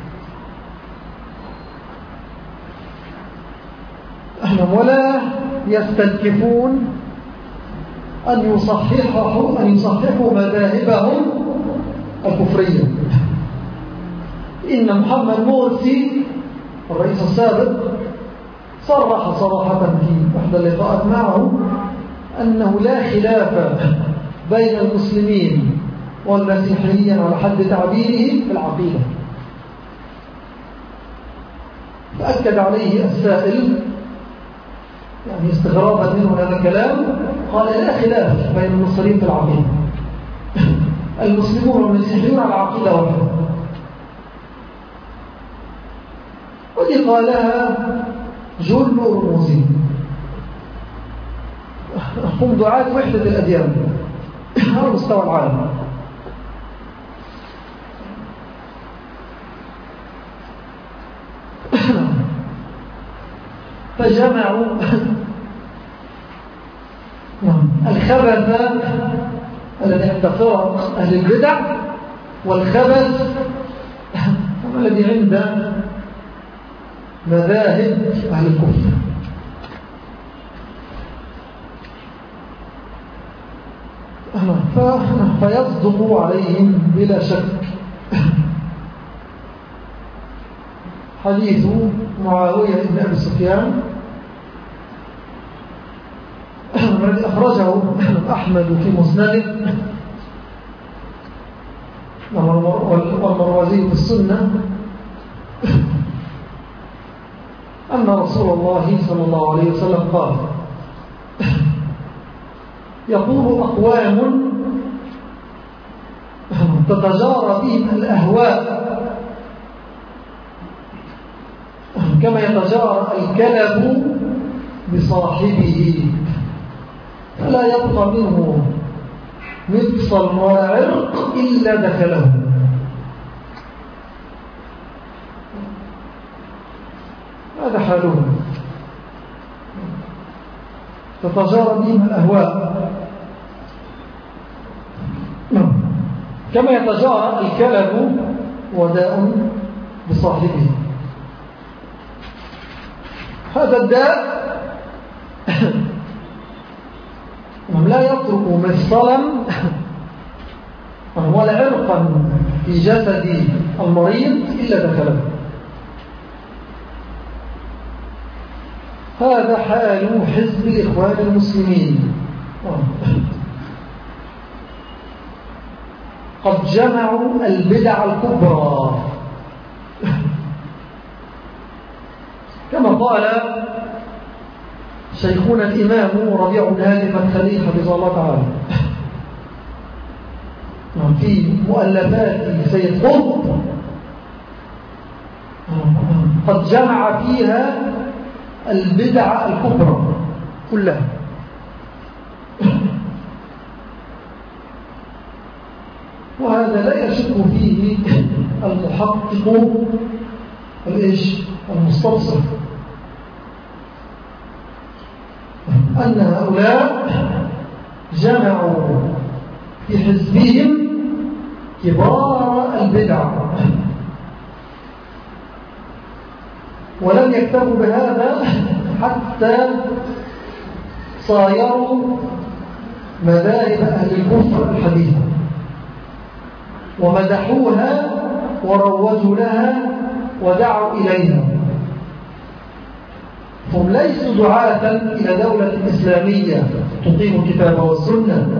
ولا يستنكفون أن يصححوا أن يصححوا مذاهبهم الكفرية. إن محمد مرسي الرئيس السابق صرح صراحة في إحدى اللقاءات معه أنه لا خلاف بين المسلمين والمسيحيين على حد تعبيره في العقيدة. فأكد عليه السائل يعني استغرابا منه هذا الكلام، قال: لا خلاف بين المسلمين في العقيدة، المسلمون والمسيحيون على عقيدة واحدة. ودي قالها جل رموزي، هم دعاة وحدة الأديان على مستوى العالم. فجمعوا الخبث الذي عند فرق أهل البدع والخبث الذي عند مذاهب أهل الكفر. فيصدق عليهم بلا شك حديث معاوية بن أبي سفيان الذي أخرجه أحمد في مسنده والمروزي في السنة أن رسول الله صلى الله عليه وسلم قال يقول أقوام تتجارى بهم الأهواء كما يتجارى الكلب بصاحبه فلا يبقى منه مفصل ولا عرق إلا دخله. هذا حالهم تتجارى بهم الأهواء كما يتجارى الكلب وداء بصاحبه. هذا الداء لا يترك مفصلا ولا عرقا في جسد المريض إلا دخله. هذا حال حزب الإخوان المسلمين، قد جمعوا البدع الكبرى كما قال شيخنا الإمام ربيع بن هادي المدخلي حفظه الله تعالى في مؤلفات سيد قطب، قد جمع فيها البدع الكبرى كلها. وهذا لا يشك فيه المحقق الإيش المستبصر أن هؤلاء جمعوا في حزبهم كبار البدع ولم يكتفوا بهذا حتى صايروا مذاهب أهل الكفر الحديثة ومدحوها وروجوا لها ودعوا إليها. هم ليسوا دعاة إلى دولة إسلامية تقيم الكتاب والسنة،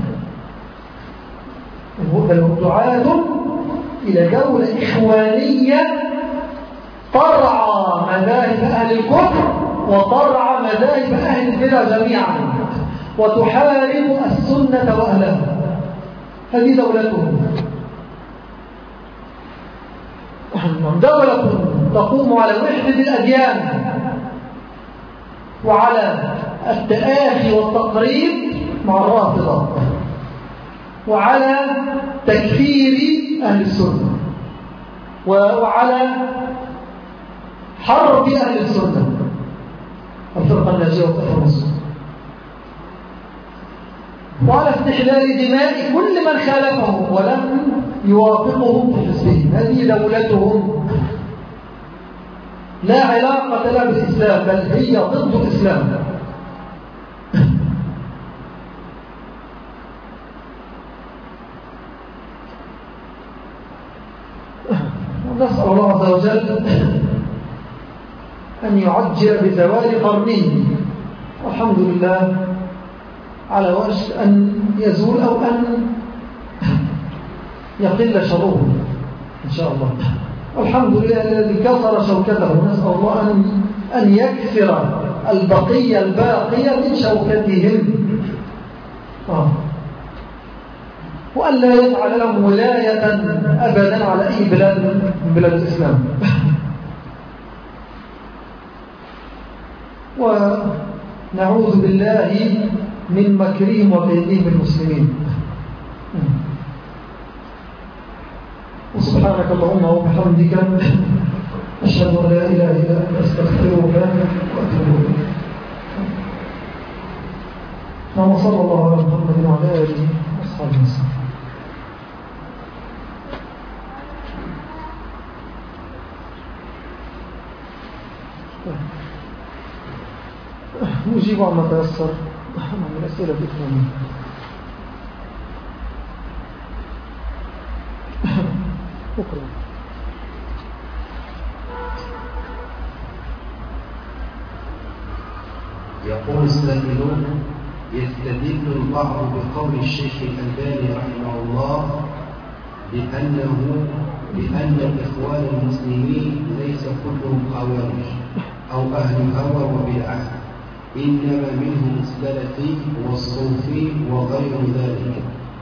بل دعاة إلى دولة إخوانية ترعى مذاهب أهل الكفر وترعى مذاهب أهل البدع جميعا وتحارب السنة وأهلها. هذه دولتهم، دولة تقوم على وحدة الأديان وعلى التآخي والتقريب مع الرافضة وعلى تكفير أهل السنة وعلى حرب أهل السنة الفرقة الناجية والتفرق السنة وعلى استحلال دماء كل من خالفهم ولم يوافقهم في حزبهم. هذه دولتهم لا علاقة لها بالإسلام، بل هي ضد الإسلام. نسأل الله عز وجل أن يعجل بزوال قرنه، والحمد لله على وشك أن يزول أو أن يقل شره إن شاء الله. والحمد لله الذي كسر شوكته، نسأل الله أن أن يكسر البقية الباقية من شوكتهم آه. وأن لا يجعل لهم ولاية أبدا على أي بلاد من بلاد الإسلام. ونعوذ بالله من مكرهم وكيدهم المسلمين. وسبحانك اللهم وبحمدك أشهد أن لا إله إلا أنت أستغفرك وأتوب إليك. وصلى الله على محمد وعلى آله وصحبه وسلم. نجيب عما تيسر من الأسئلة الإخوانية. شكرا. يقول السائلون: يستدل البعض بقول الشيخ الألباني رحمه الله بأنه بأن الإخوان المسلمين ليس كلهم خوارج أو أهل هوى وبدعة، إنما منهم السلفي والصوفي وغير ذلك،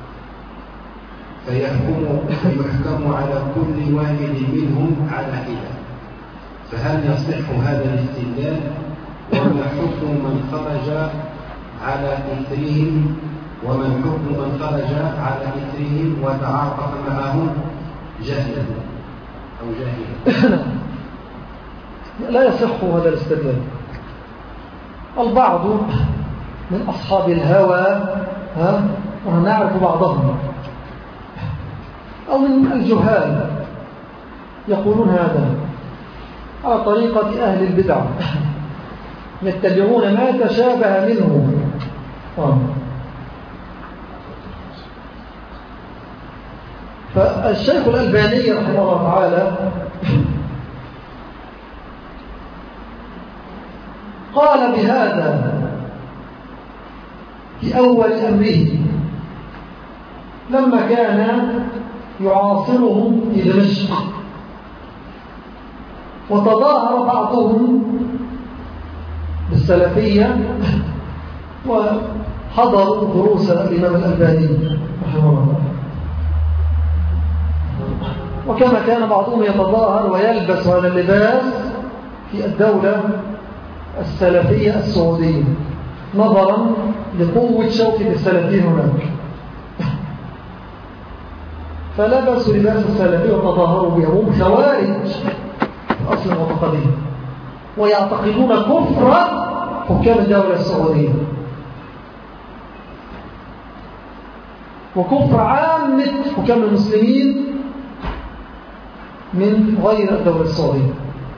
فيحكم, فيحكم على كل واحد منهم على حدة. فهل يصح هذا الاستدلال؟ وما حكم من خرج على إثرهم ومن حكم من خرج على إثرهم وتعاطف معهم جهلا أو جاهلا؟ لا يصح هذا الاستدلال. البعض من أصحاب الهوى ها ونعرف بعضهم أو من الجهال يقولون هذا على طريقة أهل البدع، يتبعون ما تشابه منه. فالشيخ الألباني رحمه الله تعالى قال بهذا في أول أمره لما كان يعاصرهم في دمشق، وتظاهر بعضهم بالسلفية وحضروا دروس الإمام الألباني رحمه الله. وكما كان بعضهم يتظاهر ويلبس هذا اللباس في الدولة السلفية السعودية نظرا لقوة شوكة السلفيين هناك، فلبسوا لباس السلفية وتظاهروا بها، هم خوارج أصل معتقدين ويعتقدون كفر حكام الدولة السعودية وكفر عامة حكام المسلمين من غير الدولة السعودية.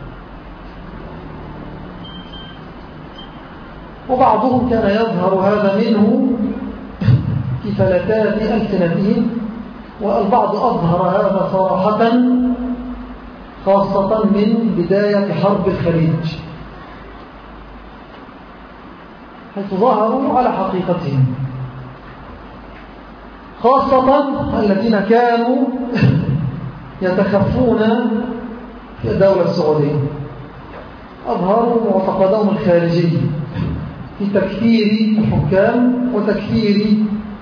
وبعضهم كان يظهر هذا منه في فلتات ألسنتهم، والبعض أظهر هذا صراحة خاصة من بداية حرب الخليج، حيث ظهروا على حقيقتهم، خاصة الذين كانوا يتخفون في الدولة السعودية، أظهروا معتقدهم الخارجي في تكفير الحكام وتكفير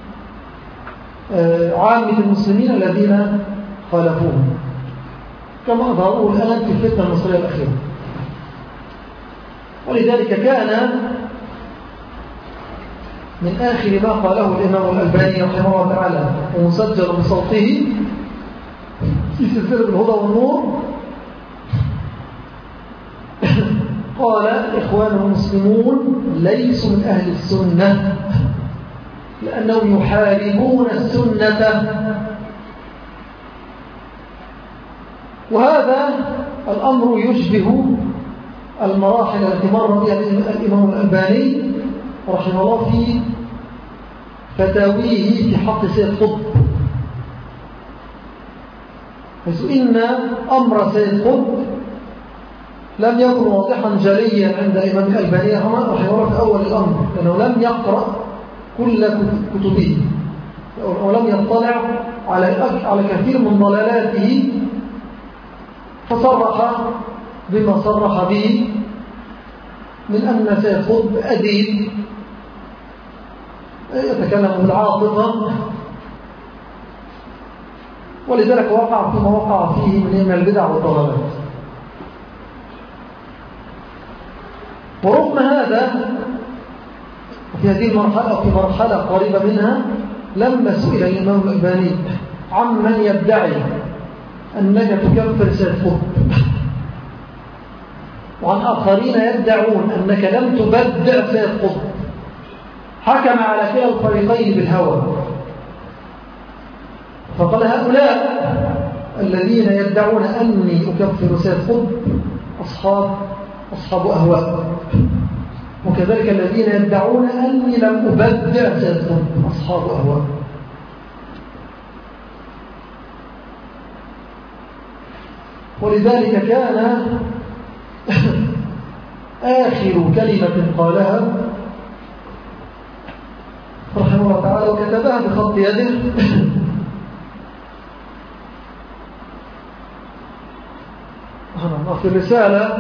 عامة المسلمين الذين خالفوهم، كما أظهروا الآن في الفتنة المصرية الأخيرة. ولذلك كان من آخر ما قاله الإمام الألباني رحمه الله تعالى ومسجل بصوته في سلسلة الهدى والنور، قال: إخوان المسلمون ليسوا من أهل السنة لأنهم يحاربون السنة. وهذا الأمر يشبه المراحل التي مر بها الإمام الألباني رحمه الله في فتاويه في حق سيد قطب، حيث إن أمر سيد قطب لم يكن واضحا جليا عند الإمام الألباني رحمه الله في أول الأمر، لأنه لم يقرأ كل كتبه ولم يطلع على على كثير من ضلالاته، فصرح بما صرح به من أن سيد قطب أديب يتكلم بالعاطفة، ولذلك وقع فيما وقع فيه من البدع والضلالات. ورغم هذا في هذه المرحلة أو في مرحلة قريبة منها لما سئل الإمام الألباني عمن يدعي أنك تكفر سيد قطب وعن آخرين يدعون أنك لم تبدع سيد قطب، حكم على كلا الفريقين بالهوى، فقال: هؤلاء الذين يدعون أني أكفر سيد قطب أصحاب أصحاب أهواء، وكذلك الذين يدعون أني لم أبدع سيد قطب أصحاب أهواء. ولذلك كان آخر كلمة قالها رحمه الله تعالى وكتبها بخط يده في الرسالة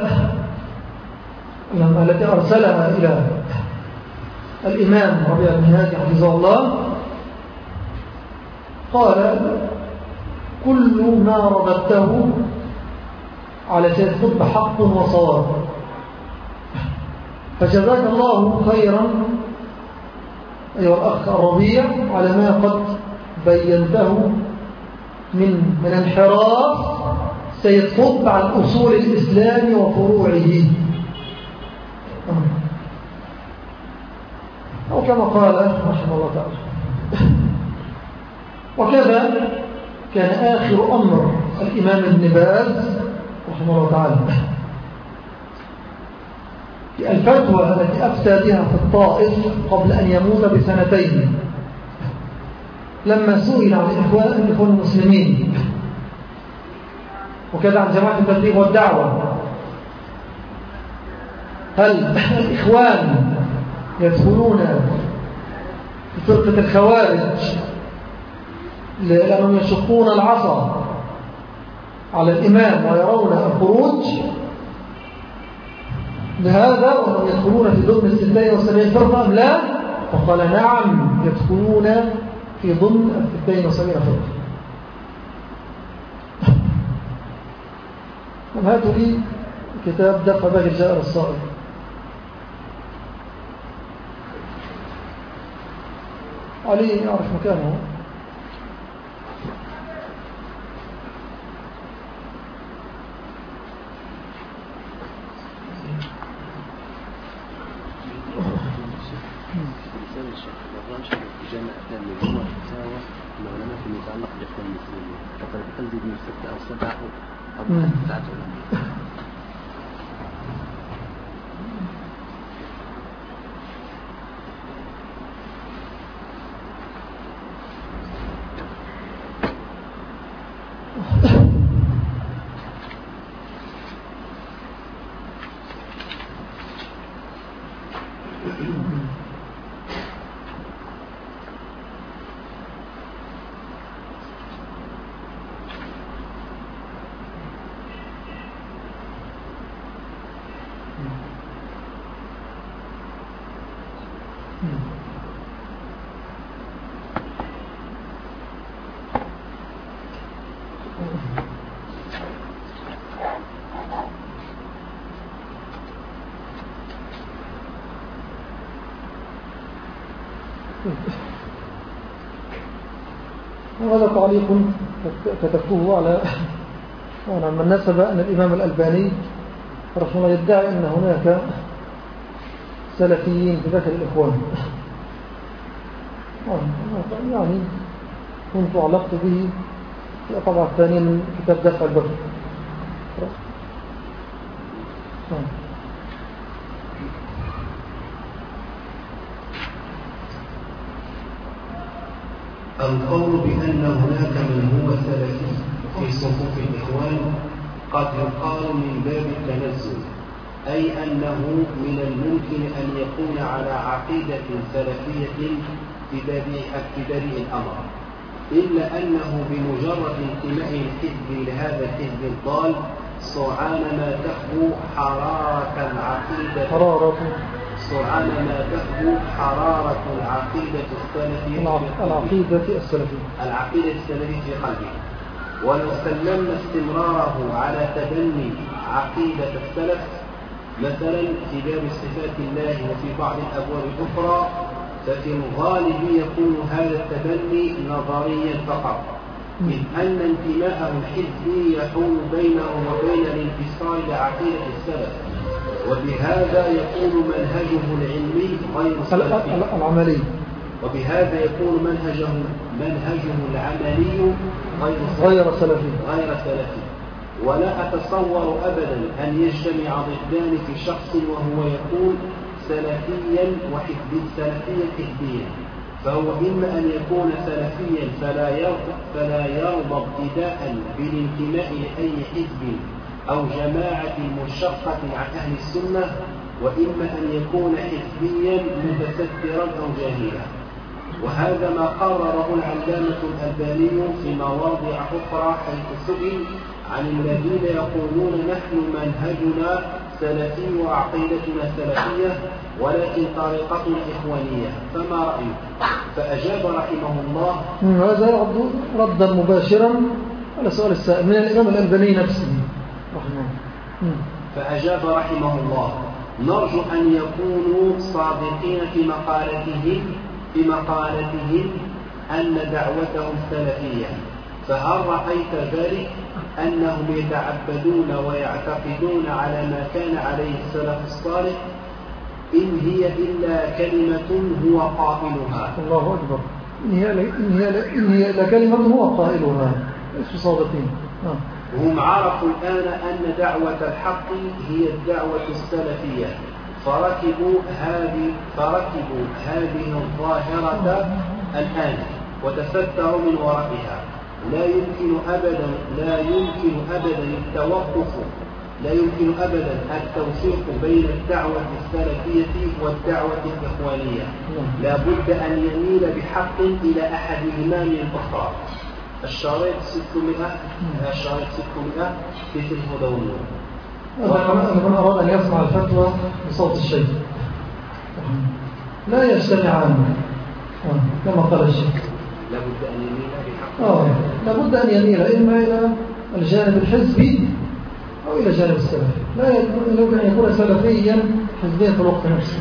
التي أرسلها إلى الإمام ربيع بن هادي حفظه الله قال: كل ما رددته على سيد قطب حق وصواب، فجزاك الله خيرا أيها الأخ الربيع على ما قد بينته من من انحراف سيد قطب عن أصول الإسلام وفروعه، أو كما قال رحمه الله تعالى. وكذا كان آخر أمر الإمام ابن باز رحمه الله تعالى في الفتوى التي أفتى بها في الطائف قبل أن يموت بسنتين، لما سئل عن الإخوان الإخوان المسلمين وكذا عن جماعة التبليغ والدعوة، هل الإخوان يدخلون في فرقة الخوارج لأنهم يشقون العصا على الإمام ويرون الخروج لهذا، وهم يدخلون في ضمن الستين وسبعين فرقة أم لا؟ فقال: نعم، يدخلون في ضمن الستين وسبعين فرقة. هاتوا لي كتاب دفع به الجائر الصائب. علي يعرف مكانه. وهذا تعليق كتبته على من نسب أن الإمام الألباني رحمه الله يدعي أن هناك سلفيين في داخل الإخوان، يعني كنت علقت به في الطبعة الثانية من كتاب دفع البر. القول بأن هناك من هو سلفي في صفوف الإخوان قد يقال من باب التنزل، أي أنه من الممكن أن يكون على عقيدة سلفية في بديع الأمر، إلا أنه بمجرد انتماء الحزب لهذا الحزب الضال سرعان ما تخبو حرارة العقيدة حرارة سرعان ما تخبو حرارة العقيدة السلفية العقيدة السلفية العقيدة السلفية في قلبه. ولو سلمنا استمراره على تبني عقيدة السلف مثلا في باب صفات الله وفي بعض الأبواب الأخرى، ففي الغالب يكون هذا التبني نظريا فقط، إذ أن انتماءه الحزبي يحول بينه وبين الانتصار لعقيدة السلف، وبهذا يكون منهجه العلمي غير سلفي العملي وبهذا يكون منهجه منهجه العملي غير غير سلفي غير سلفي ولا أتصور أبدا أن يجتمع ضدان في شخص وهو يكون سلفيا وحزبي سلفيا حزبيا، فهو إما أن يكون سلفيا فلا يرضى فلا يرضى ابتداء بالانتماء لأي حزب أو جماعة مشقة عن أهل السنة، وإما أن يكون حزبيا متسترا أو جاهلا. وهذا ما قرره العلامة الألباني في مواضع أخرى حيث سئل عن الذين يقولون نحن منهجنا سلفي وعقيدتنا سلفية ولكن طريقتنا إخوانية، فما رأيك؟ فأجاب رحمه الله. هذا يعد ردا مباشرا على سؤال السائل من الإمام الألباني نفسه رحمه الله. فأجاب رحمه الله: نرجو أن يكونوا صادقين في مقالتهم في مقالتهم أن دعوتهم سلفية، فهل رأيت ذلك أنهم يتعبدون ويعتقدون على ما كان عليه السلف الصالح؟ إن هي إلا كلمة هو قائلها. الله أكبر. إن هي, إن هي, إن هي إلا كلمة هو قائلها. ليسوا صادقين. هم عرفوا الآن أن دعوة الحق هي الدعوة السلفية، فركبوا هذه فركبوا هذه الظاهرة الآن وتستروا من ورائها. لا يمكن أبدا لا يمكن أبدا التوقف لا يمكن أبدا التوفيق بين الدعوة السلفية والدعوة الإخوانية. لا بد أن يميل بحق إلى أحدهما من الأخرى. الشريط ستمائة الشريط ستمائة في الهدى والنور. من أراد أن يسمع الفتوى بصوت الشيخ لا يجتمعان كما قال الشيخ. لابد أن يميل بحق. آه لابد أن يميل إما إلى الجانب الحزبي أو إلى الجانب السلفي. لا يمكن أن يكون سلفيا حزبيا في الوقت نفسه.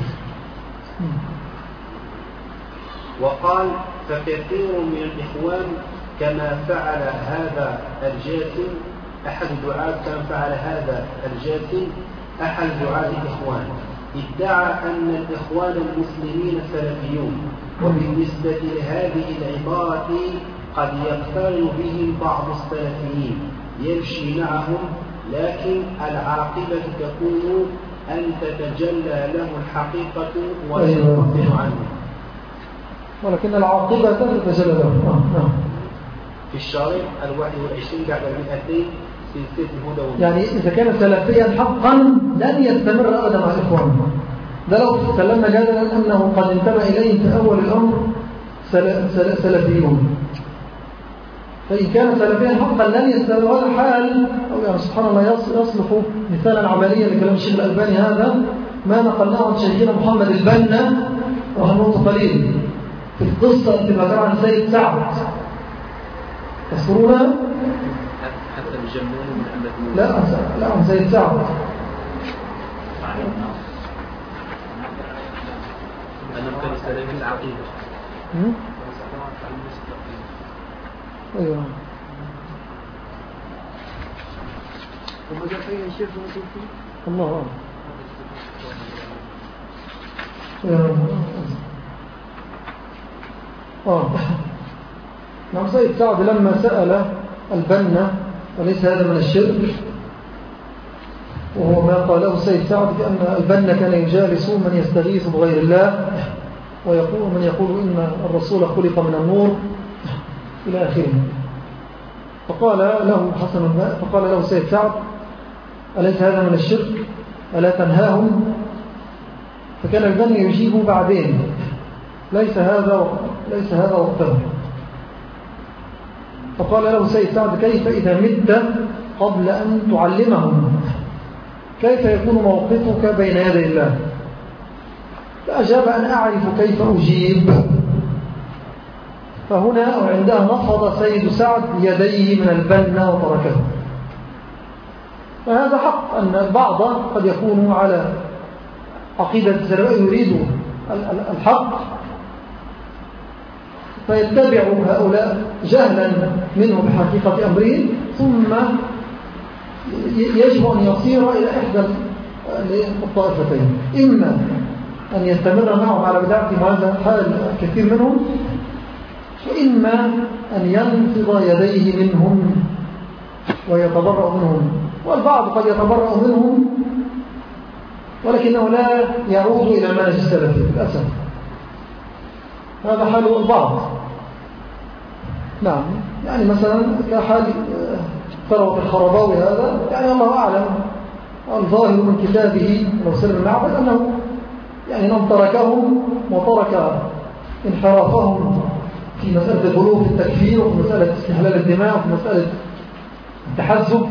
وقال: فكثير من الإخوان كما فعل هذا الجاسم أحد دعاة كما فعل هذا الجاسم أحد دعاة الإخوان ادعى أن الإخوان المسلمين سلفيون، وبالنسبة لهذه العبارة قد يقترن بهم بعض السلفيين يمشي معهم، لكن العاقبة تكون أن تتجلى له الحقيقة وينفصل عنه. ولكن العاقبة تتجلى له. في الشريط الواحد والعشرين بعد المئتين سلسلة الهدى والنور. يعني إذا كان سلفيا حقا لن يستمر أبدا مع إخوانه. ده لو سلمنا جدلا أنه قد انتبه إليه في أول الأمر سلفيون، فإن كان سلفيا حقا لن يستمر. هذا حال أو يعني سبحان الله يصلح مثالا عمليا لكلام الشيخ الألباني. هذا ما نقلناه عن شيخنا محمد البنا رحمه الله قليل في القصة التي ذكرها عن سيد سعد. تذكرونها؟ حتى الجمال من أمد لا لا عن سيد سعد. أنا كان سلفي العقيدة. أيوة. وماذا فيه الشيخ الله أعلم. آه نعم. سيد سعد لما سأل البنا وليس هذا من الشرك، وهو ما قاله سيد سعد بأن البنا كان يجالس من يستغيث بغير الله ويقول من يقول إن الرسول خلق من النور إلى آخره. فقال له حسن فقال له سيد سعد: أليس هذا من الشرك؟ ألا تنهاهم؟ فكان البنا يجيب بعدين: ليس هذا ليس هذا وقته. فقال له سيد سعد: كيف إذا مت قبل أن تعلمهم؟ كيف يكون موقفك بين يدي الله؟ فأجاب: أن أعرف كيف أجيب. فهنا وعندها نفض سيد سعد يديه من البنا وتركه. فهذا حق أن البعض قد يكون على عقيدة السلفية يريد الحق فيتبع هؤلاء جهلا منهم بحقيقة أمرهم، ثم يجب أن يصير إلى إحدى الطائفتين: إما أن يستمر معهم على بدعتهم وهذا حال كثير منهم، وإما أن ينفض يديه منهم ويتبرأ منهم. والبعض قد يتبرأ منهم ولكنه لا يعود إلى المنهج السلفي للأسف. هذا حال البعض. نعم. يعني مثلا كحال ثروة الخرباوي هذا، يعني الله أعلم، الظاهر من كتابه لو سلم المعبد أنه يعني نم تركهم وترك انحرافهم في مسألة الغلو في التكفير وفي مسألة استحلال الدماء وفي مسألة التحزب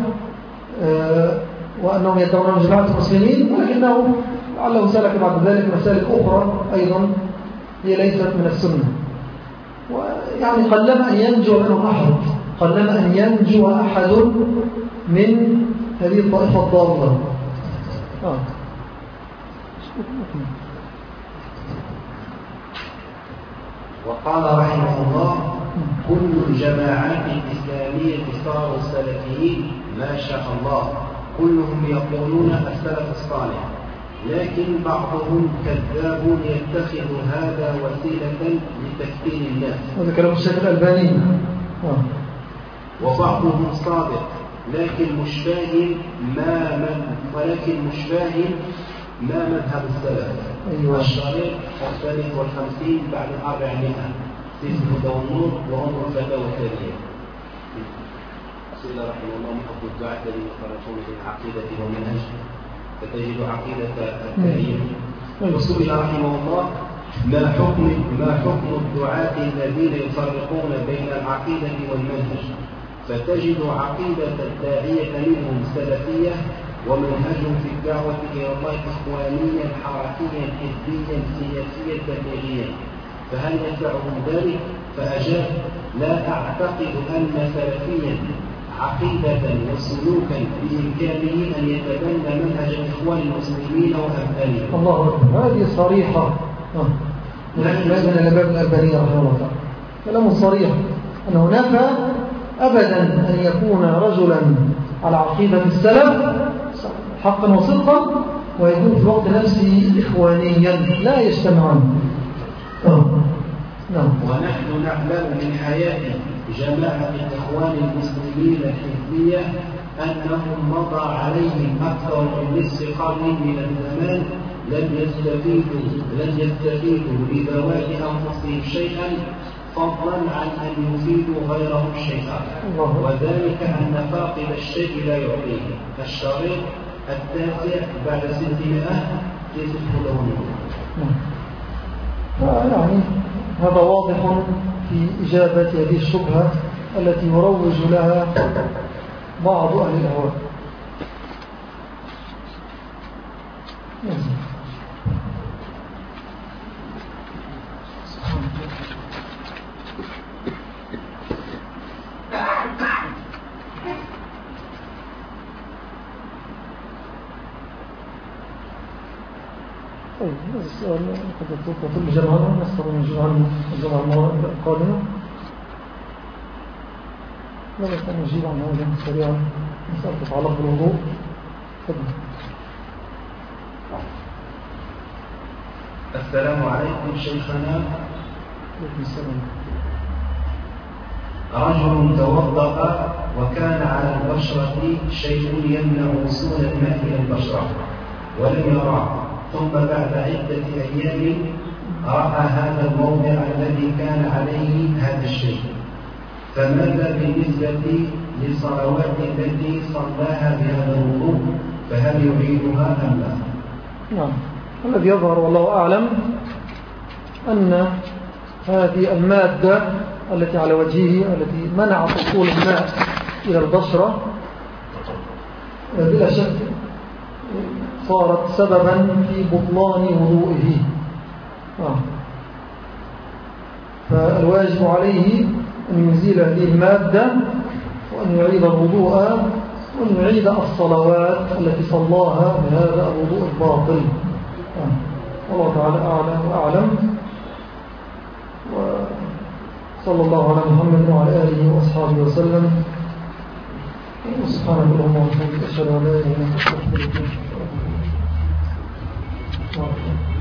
وأنهم يدعون جماعة المسلمين، ولكنه لعله سلك بعد ذلك مسالك أخرى أيضا هي ليست من السنة. ويعني قلما أن ينجو منهم أحد قلما أن ينجو أحد من هذه الطائفة الضالة. آه. وقال رحمه الله: كل الجماعات الإسلامية صاروا سلفيين ما شاء الله، كلهم يقولون السلف الصالح، لكن بعضهم كذاب يتخذ هذا وسيلة لتكفير الناس. هذا كلام الشيخ الألباني. آه. وبعضهم صادق لكن مش فاهم ما من ولكن مش فاهم ما مذهب السلف. أيوة. الشريط الثالث والخمسين بعد الأربعمائة في الهدى والنور وهم الفتاوى التالية. سئل رحمه الله: من أفضل الدعاة الذين يخرجون من عقيدة ومنهج؟ فتجد عقيدة التالية. وسئل رحمه الله: ما حكم ما حكم الدعاة الذين يفرقون بين العقيدة والمنهج؟ فتجد عقيدة الداعية منهم سلفية، ومنهجهم في الدعوة إلى الله إخوانيا حركيا حزبيا سياسيا تبليغيا، فهل ينفعهم ذلك؟ فأجاب: لا أعتقد أن سلفيا عقيدة وسلوكا بإمكانه أن يتبنى منهج إخوان المسلمين وأمثالهم. الله أكبر، هذه صريحة من الإمام الألباني رحمه الله تعالى، كلام صريح أنه نفى أبدا أن يكون رجلا على عقيدة السلف حقا وصدقا ويكون في الوقت نفسه إخوانيا، لا يجتمعان. نعم. ونحن نعلم من حياة جماعة الإخوان المسلمين الحزبية أنهم مضى عليهم أكثر من نصف قرن من الزمان لم يستفيدوا لم يستفيدوا لذوات أنفسهم شيئا، فضلا عن أن يفيدوا غيرهم شيئا، وذلك أن فاقد الشيء لا يعطيه. الشريط التاسع بعد ستمائة في الهدى والنور. يعني هذا واضح في إجابة هذه الشبهة التي يروج لها بعض أهل الأهواء. طيب هذا السؤال قد يطلق كل جمعة نستطيع نجيب عنه الجمعة القادمة. لا نستطيع نجيب عن هذا سريعا مسألة تتعلق بالوضوء. السلام عليكم شيخنا. عليكم السلام. رجل توضأ وكان على البشرة شيء يمنع وصول الماء إلى البشرة ولم يراه، ثم بعد عدة أيام رأى هذا الموضع الذي كان عليه هذا الشيء، فماذا بالنسبة للصلوات التي صلاها بهذا الوضوء؟ فهل يعيدها أم لا؟ نعم، الذي يظهر والله أعلم أن هذه المادة التي على وجهه التي منعت وصول الماء إلى البشرة بلا شك صارت سببا في بطلان وضوئه. آه. فالواجب عليه أن يزيل هذه المادة وأن يعيد الوضوء وأن يعيد الصلوات التي صلاها بهذا الوضوء الباطل. آه. والله تعالى أعلم وأعلم، وصلى الله على محمد وعلى آله وأصحابه وسلم. سبحانك اللهم وبحمدك أشهد أن لا إله إلا أنت أستغفرك وأتوب إليك.